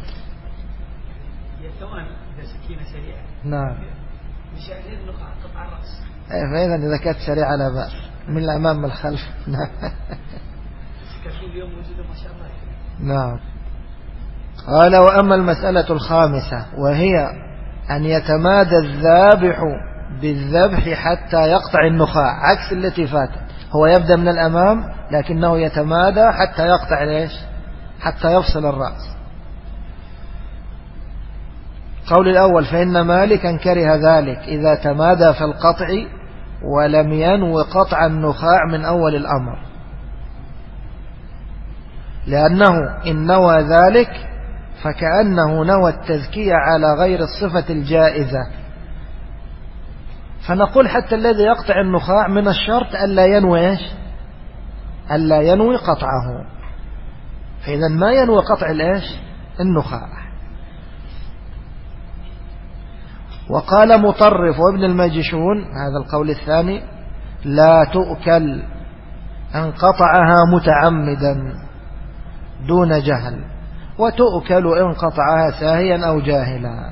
ثواني إذا سكينة سريعة. نعم مشان يذنق قطع الرأس. فإذا إذا كانت سريعة لا بأس، من الأمام من الخلف. نعم السكاكين اليوم موجودة ما شاء الله. نعم. قال وأما المسألة الخامسة وهي أن يتمادى الذابح بالذبح حتى يقطع النخاع، عكس التي فاتت، هو يبدأ من الأمام لكنه يتمادى حتى يقطع ليش؟ حتى يفصل الرأس. قول الأول فإن مالكا كره ذلك إذا تمادى في القطع ولم ينو قطع النخاع من أول الأمر، لأنه إن نوى ذلك فكأنه نوى التزكية على غير الصفة الجائزة. فنقول حتى الذي يقطع النخاع من الشرط ألا ينوي إيش؟ ألا ينوي قطعه، فإذا ما ينوي قطع الإيش؟ النخاع. وقال مطرف وابن الماجشون هذا القول الثاني لا تؤكل أن قطعها متعمدا دون جهل، وتؤكل إن قطعها ساهيا أو جاهلا.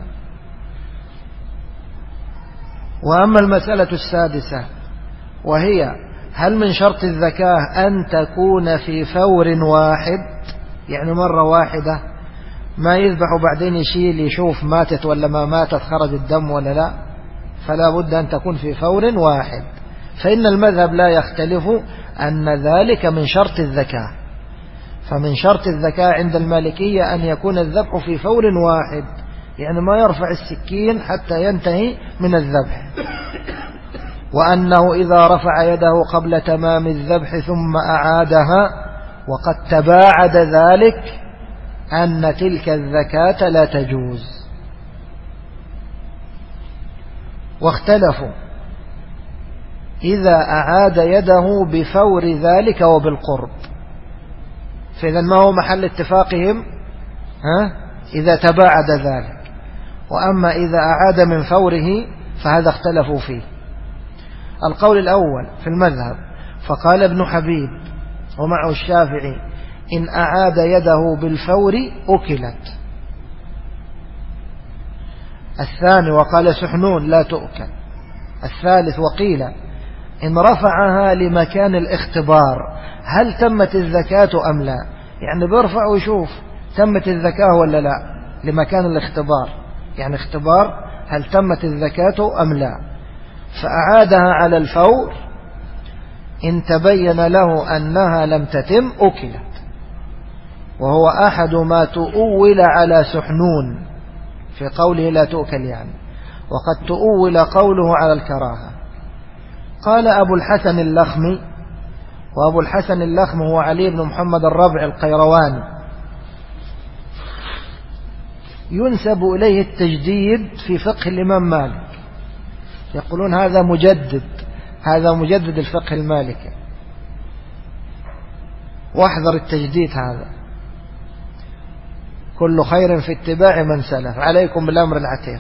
وأما المسألة السادسة وهي هل من شرط الذكاة أن تكون في فور واحد، يعني مرة واحدة، ما يذبح وبعدين يشيل يشوف ماتت ولا ما ماتت، خرج الدم ولا لا، فلا بد أن تكون في فور واحد. فإن المذهب لا يختلف أن ذلك من شرط الذكاة، فمن شرط الذكاة عند المالكية أن يكون الذبح في فور واحد، يعني ما يرفع السكين حتى ينتهي من الذبح. وأنه إذا رفع يده قبل تمام الذبح ثم أعادها وقد تباعد ذلك أن تلك الذكاة لا تجوز. واختلفوا إذا أعاد يده بفور ذلك وبالقرب، فإذا ما هو محل اتفاقهم؟ إذا تباعد ذلك. وأما إذا أعاد من فوره فهذا اختلفوا فيه. القول الأول في المذهب فقال ابن حبيب ومعه الشافعي إن أعاد يده بالفور أكلت. الثاني وقال سحنون لا تؤكل. الثالث وقيل إن رفعها لمكان الاختبار هل تمت الزكاة أم لا، يعني بيرفع ويشوف تمت الزكاة ولا لا، لمكان الاختبار، يعني اختبار هل تمت الزكاة أم لا، فأعادها على الفور، إن تبين له أنها لم تتم أكلت. وهو أحد ما تؤول على سحنون في قوله لا تؤكل يعني، وقد تؤول قوله على الكراهة. قال أبو الحسن اللخمي، وأبو الحسن اللخم هو علي بن محمد الربع القيرواني، ينسب إليه التجديد في فقه الإمام مالك، يقولون هذا مجدد الفقه المالكي، واحذر التجديد هذا، كل خير في اتباع من سلف، عليكم بالأمر العتيق.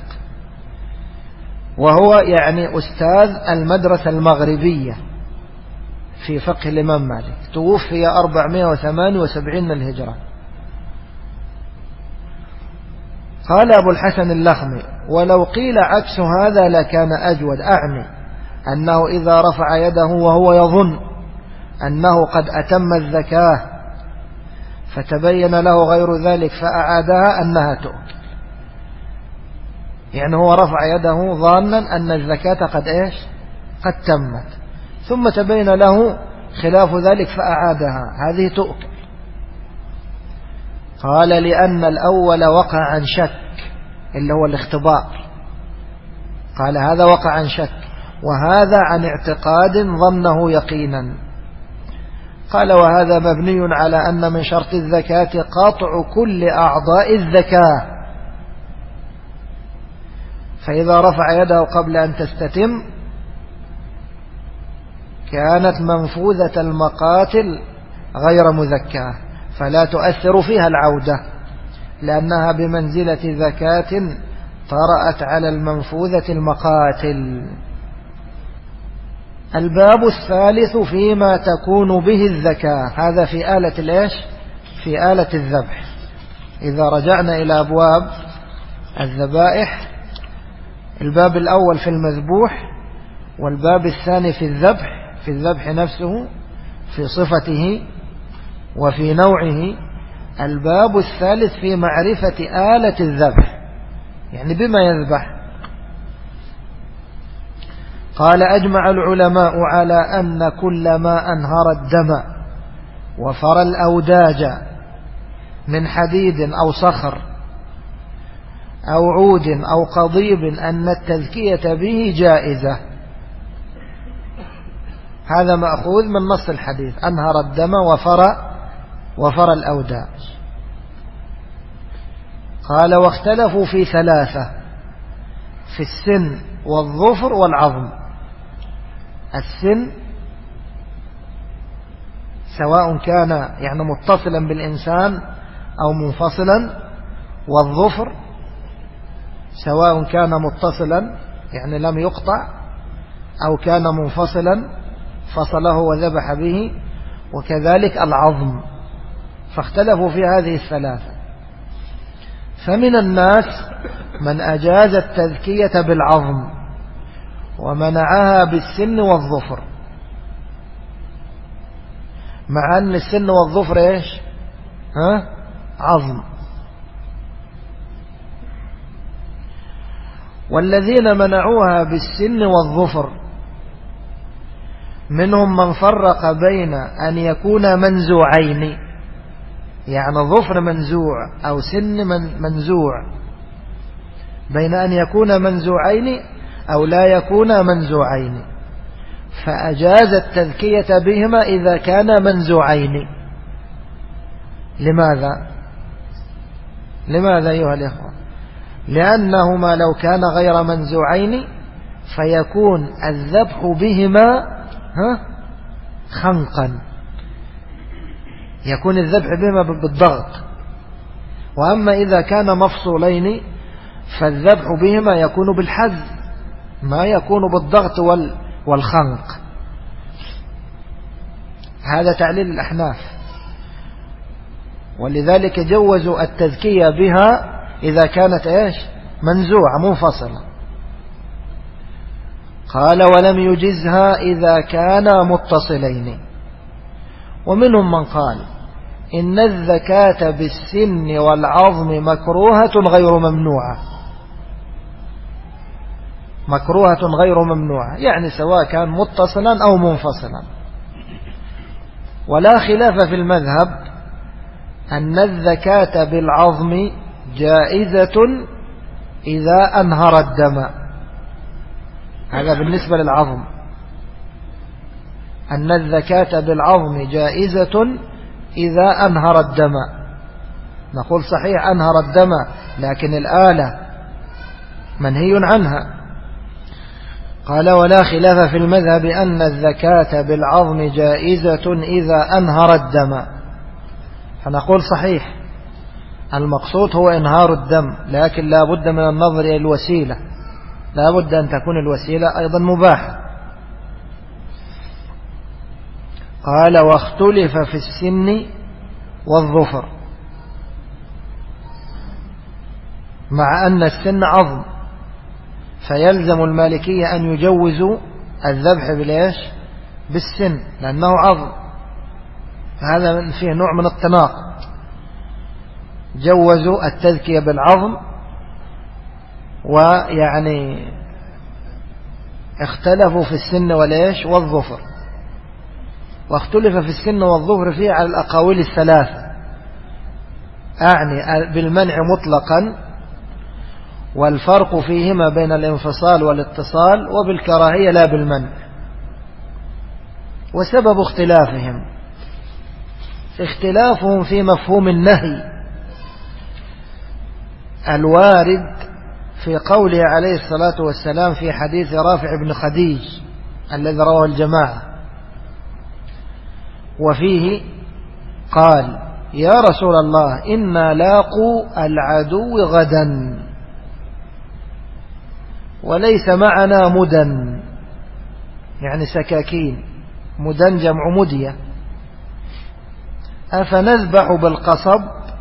وهو يعني أستاذ المدرسة المغربية في فقه الإمام مالك، توفي 478 من الهجرة. قال أبو الحسن اللخمي ولو قيل عكس هذا لكان أجود، أعني أنه إذا رفع يده وهو يظن أنه قد أتم الزكاة فتبين له غير ذلك فأعادها أنها تؤكل، يعني هو رفع يده ظانا أن الزكاة قد تمت، ثم تبين له خلاف ذلك فأعادها، هذه تؤكل. قال لأن الأول وقع عن شك اللي هو الاختبار، قال هذا وقع عن شك، وهذا عن اعتقاد ظنه يقينا. قال وهذا مبني على أن من شرط الزكاة قطع كل أعضاء الزكاة، فإذا رفع يده قبل أن تستتم كانت منفوذة المقاتل غير مزكاة، فلا تؤثر فيها العودة لأنها بمنزلة زكاة طرأت على المنفوذة المقاتل. الباب الثالث فيما تكون به الزكاة، هذا في آلة الإيش؟ في آلة الذبح. إذا رجعنا إلى أبواب الذبائح، الباب الأول في المذبوح، والباب الثاني في الذبح، في الذبح نفسه في صفته وفي نوعه. الباب الثالث في معرفة آلة الذبح، يعني بما يذبح. قال أجمع العلماء على أن كل ما أنهر الدم وفر الأوداج من حديد أو صخر أو عود أو قضيب أن التذكية به جائزة. هذا مأخوذ من نص الحديث أنهر الدم وفر الأوداج. قال واختلفوا في ثلاثة، في السن والظفر والعظم. السن سواء كان يعني متصلا بالإنسان أو منفصلا، والظفر سواء كان متصلا يعني لم يقطع أو كان منفصلا فصله وذبح به، وكذلك العظم. فاختلفوا في هذه الثلاثة. فمن الناس من أجاز التذكية بالعظم ومنعها بالسن والظفر، مع أن السن والظفر إيش؟ عظم. والذين منعوها بالسن والظفر منهم من فرق بين أن يكون منزوعين، يعني ظفر منزوع أو سن منزوع، بين أن يكون منزوعين أو لا يكون منزوعين، فأجاز التذكية بهما إذا كان منزوعين. لماذا أيها الإخوة؟ لأنهما لو كان غير منزوعين فيكون الذبح بهما خنقا، يكون الذبح بهما بالضغط. وأما إذا كان مفصولين فالذبح بهما يكون بالحز، ما يكون بالضغط والخنق. هذا تعليل الأحناف، ولذلك جوزوا التذكية بها إذا كانت إيش؟ منزوعة منفصلة. قال ولم يجزها إذا كانا متصلين. ومنهم من قال إن الزكاة بالسن والعظم مكروهة غير ممنوعة، مكروهة غير ممنوعة، يعني سواء كان متصلا أو منفصلا. ولا خلاف في المذهب أن الزكاة بالعظم جائزة إذا أنهر الدم. هذا بالنسبة للعظم، أن الزكاة بالعظم جائزة إذا أنهر الدم. نقول صحيح أنهر الدم، لكن الآلة منهي عنها. قال ولا خلاف في المذهب أن الزكاة بالعظم جائزة إذا أنهر الدم. فنقول صحيح المقصود هو إنهار الدم، لكن لا بد من النظر إلى الوسيلة، لا بد أن تكون الوسيلة أيضا مباحة. قال واختلف في السن والظفر، مع أن السن عظم فيلزم المالكية أن يجوزوا الذبح بالإيش؟ بالسن، لأنه عظم. هذا فيه نوع من التناقض، جوزوا التذكية بالعظم ويعني اختلفوا في السن والإيش؟ والظفر. واختلف في السن والظفر فيه على الأقاويل الثلاثة، أعني بالمنع مطلقا، والفرق فيهما بين الانفصال والاتصال، وبالكراهية لا بالمنع. وسبب اختلافهم اختلافهم في مفهوم النهي الوارد في قوله عليه الصلاة والسلام في حديث رافع بن خديج الذي رواه الجماعة، وفيه قال: يا رسول الله إنا لاقوا العدو غدا وليس معنا مدن، يعني سكاكين، مدن جمع مدية، أفنذبح بالقصب؟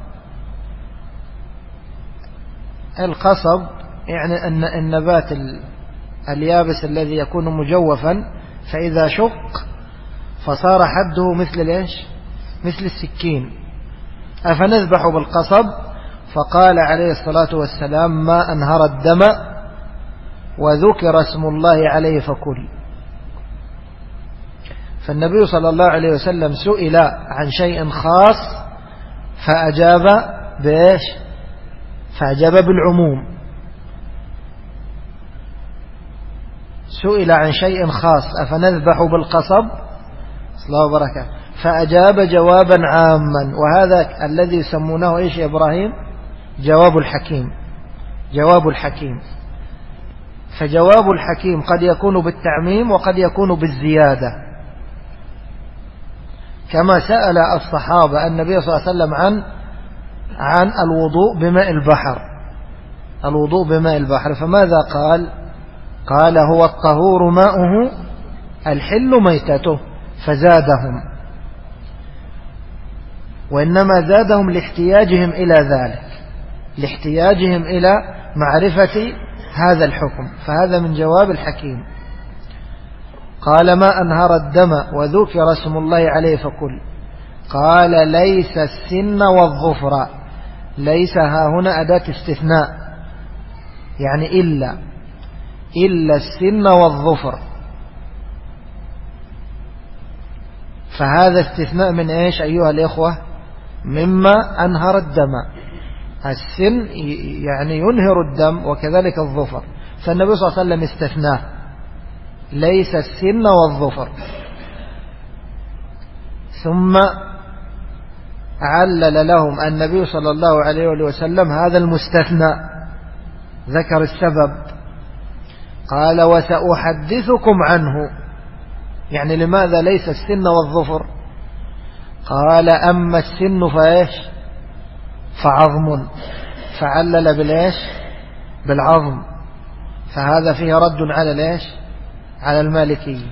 القصب يعني أن النبات اليابس الذي يكون مجوفا، فإذا شق فصار حده مثل ليش؟ مثل السكين. أفنذبح بالقصب؟ فقال عليه الصلاة والسلام: ما أنهر الدم وذكر اسم الله عليه فكل. فالنبي صلى الله عليه وسلم سئل عن شيء خاص فأجاب بإيش؟ فأجاب بالعموم. سئل عن شيء خاص: أفنذبح بالقصب؟ الله وبركاته. فأجاب جوابا عاما، وهذا الذي يسمونه إيش يا إبراهيم؟ جواب الحكيم. جواب الحكيم. فجواب الحكيم قد يكون بالتعميم وقد يكون بالزيادة، كما سأل الصحابة النبي صلى الله عليه وسلم عن الوضوء بماء البحر. الوضوء بماء البحر، فماذا قال؟ قال: هو الطهور ماؤه الحل ميتته، فزادهم، وإنما زادهم لاحتياجهم إلى ذلك، لاحتياجهم إلى معرفة هذا الحكم. فهذا من جواب الحكيم. قال: ما أنهر الدم وذكر اسم الله عليه فكل. قال: ليس السن والظفر. ليس ها هنا أداة استثناء، يعني إلا السن والظفر، فهذا استثناء من إيش أيها الإخوة؟ مما أنهر الدم. السن يعني ينهر الدم، وكذلك الظفر، فالنبي صلى الله عليه وسلم استثناه: ليس السن والظفر. ثم علل لهم النبي صلى الله عليه وسلم هذا المستثنى، ذكر السبب، قال: وسأحدثكم عنه. يعني لماذا ليس السن والظفر؟ قال: أما السن فإيش؟ فعظم، فعلل بالإيش؟ بالعظم، فهذا فيه رد على الإيش؟ على المالكية.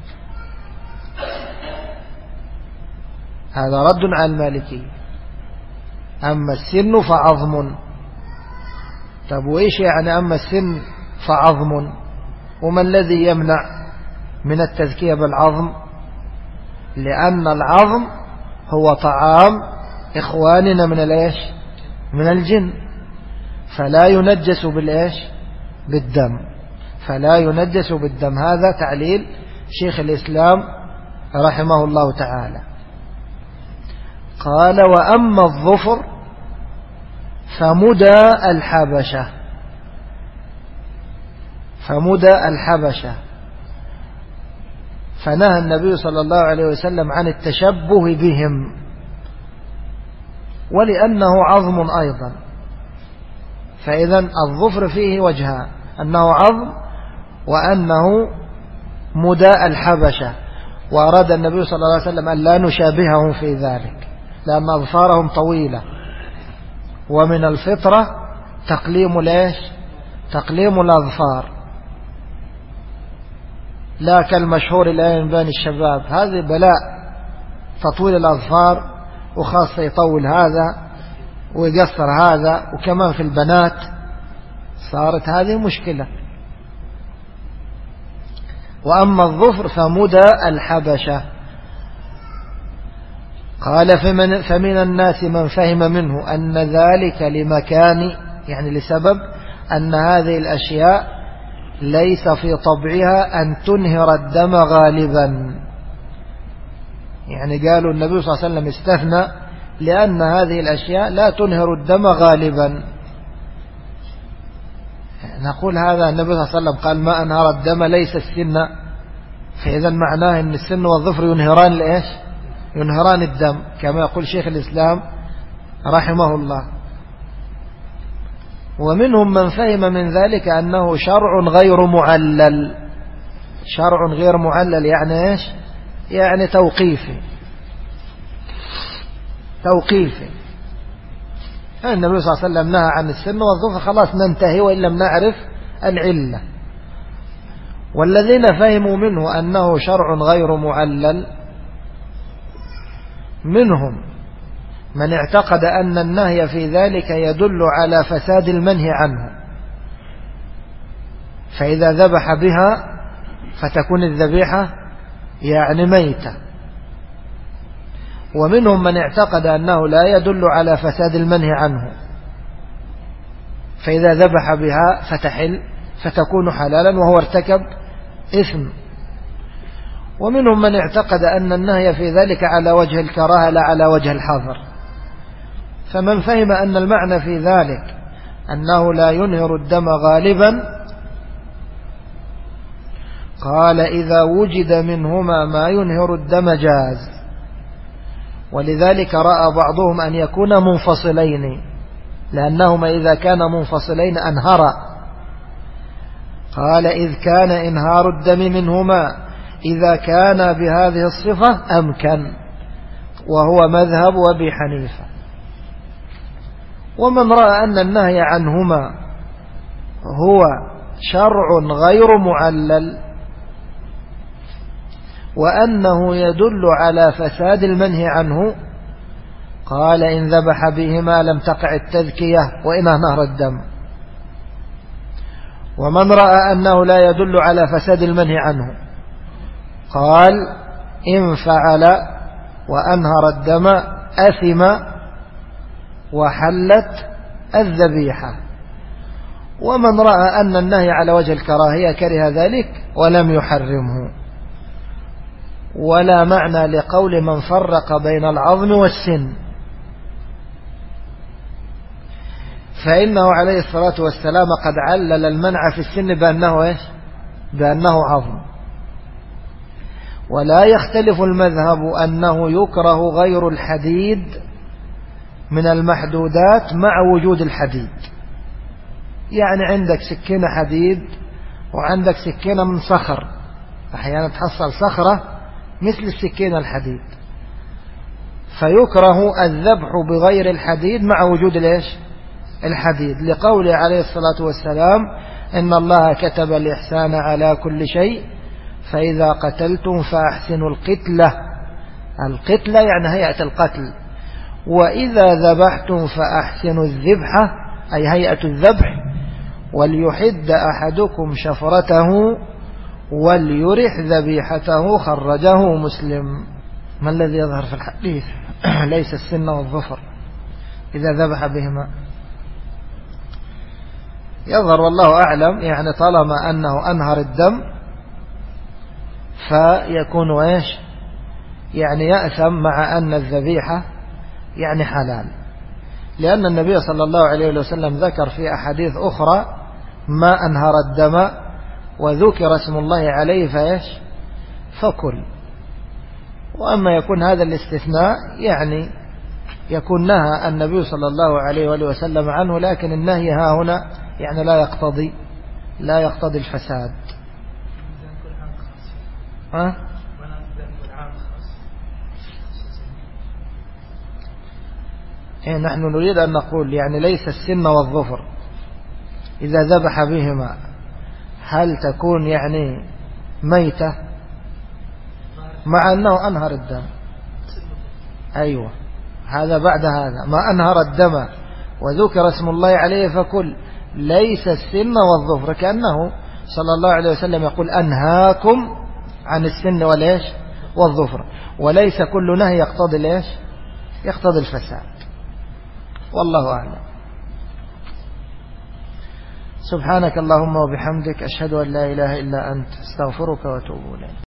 هذا رد على المالكية. أما السن فعظم. طب وإيش يعني أما السن فعظم؟ وما الذي يمنع من التذكية بالعظم؟ لأن العظم هو طعام إخواننا من الإيش؟ من الجن، فلا ينجس بالإيش؟ بالدم، فلا ينجس بالدم. هذا تعليل شيخ الإسلام رحمه الله تعالى. قال: وأما الظفر فمدى الحبشة. فمدى الحبشة، فنهى النبي صلى الله عليه وسلم عن التشبه بهم، ولأنه عظم أيضا. فإذا الظفر فيه وجهان: أنه عظم، وأنه مدى الحبشة. وأراد النبي صلى الله عليه وسلم أن لا نشابههم في ذلك، لأن أظفارهم طويلة، ومن الفطرة تقليم الإيش؟ تقليم الأظفار، لا كالمشهور الآن بين الشباب، هذه بلاء، تطويل الأظفار، وخاصة يطول هذا ويقصر هذا، وكمان في البنات صارت هذه مشكلة. وأما الظفر فمدى الحبشة. قال: فمن الناس من فهم منه أن ذلك لمكان، يعني لسبب أن هذه الأشياء ليس في طبعها أن تنهر الدم غالبا. يعني قالوا النبي صلى الله عليه وسلم استثنى لأن هذه الأشياء لا تنهر الدم غالبا. نقول هذا النبي صلى الله عليه وسلم قال: ما أنهر الدم ليس السن، فإذا معناه أن السن والظفر ينهران لإيش؟ ينهران الدم كما يقول شيخ الإسلام رحمه الله. ومنهم من فهم من ذلك أنه شرع غير معلل. شرع غير معلل يعني إيش؟ يعني توقيفي. النبي صلى الله عليه وسلم نهى عن السن والظفر، خلاص ننتهي وإن لم نعرف العلة. والذين فهموا منه أنه شرع غير معلل منهم من اعتقد أن النهي في ذلك يدل على فساد المنهي عنه، فإذا ذبح بها فتكون الذبيحة يعني ميتة. ومنهم من اعتقد أنه لا يدل على فساد المنهي عنه، فإذا ذبح بها فتحل فتكون حلالا وهو ارتكب إثم. ومنهم من اعتقد أن النهي في ذلك على وجه الكراهة لا على وجه الحظر. فمن فهم أن المعنى في ذلك أنه لا ينهر الدم غالبا قال إذا وجد منهما ما ينهر الدم جاز. ولذلك رأى بعضهم أن يكون منفصلين، لأنهما إذا كان منفصلين أنهرا. قال إذ كان إنهار الدم منهما إذا كان بهذه الصفة أمكن، وهو مذهب أبي حنيفة. ومن رأى أن النهي عنهما هو شرع غير معلل وأنه يدل على فساد المنهي عنه قال إن ذبح بهما لم تقع التذكية وإنها نهر الدم. ومن رأى أنه لا يدل على فساد المنهي عنه قال إن فعل وأنهر الدم أثم وحلت الذبيحة. ومن رأى أن النهي على وجه الكراهية كره ذلك ولم يحرمه. ولا معنى لقول من فرق بين العظم والسن، فإنه عليه الصلاة والسلام قد علل المنع في السن بأنه إيش؟ بأنه عظم. ولا يختلف المذهب أنه يكره غير الحديد من المحدودات مع وجود الحديد. يعني عندك سكينة حديد وعندك سكينة من صخر، أحيانا تحصل صخرة مثل السكينة الحديد، فيكره الذبح بغير الحديد مع وجود الحديد، لقوله عليه الصلاة والسلام إن الله كتب الإحسان على كل شيء فإذا قتلتم فأحسنوا القتلة يعني هيئة القتل، وإذا ذبحتم فأحسنوا الذبحة أي هيئة الذبح، وليحد أحدكم شفرته وليرح ذبيحته خرجه مسلم. ما الذي يظهر في الحديث؟ ليس السن والظفر إذا ذبح بهما. يظهر والله أعلم يعني طالما أنه أنهر الدم فيكون إيش؟ يعني يأثم مع أن الذبيحة يعني حلال، لأن النبي صلى الله عليه وسلم ذكر في أحاديث أخرى ما أنهر الدم وذكر اسم الله عليه فإيش؟ فكل. وأما يكون هذا الاستثناء يعني يكون نهى النبي صلى الله عليه وسلم عنه، لكن النهي ها هنا يعني لا يقتضي الفساد. نحن نريد أن نقول يعني ليس السن والظفر إذا ذبح بهما هل تكون يعني ميتة مع أنه أنهر الدم؟ أيوة، هذا بعد هذا ما أنهر الدم وذكر اسم الله عليه فكل، ليس السن والظفر، كأنه صلى الله عليه وسلم يقول أنهاكم عن السن والظفر، وليس كل نهي يقتضي الفساد. والله أعلم. سبحانك اللهم وبحمدك أشهد أن لا إله إلا أنت استغفرك وأتوب إليك.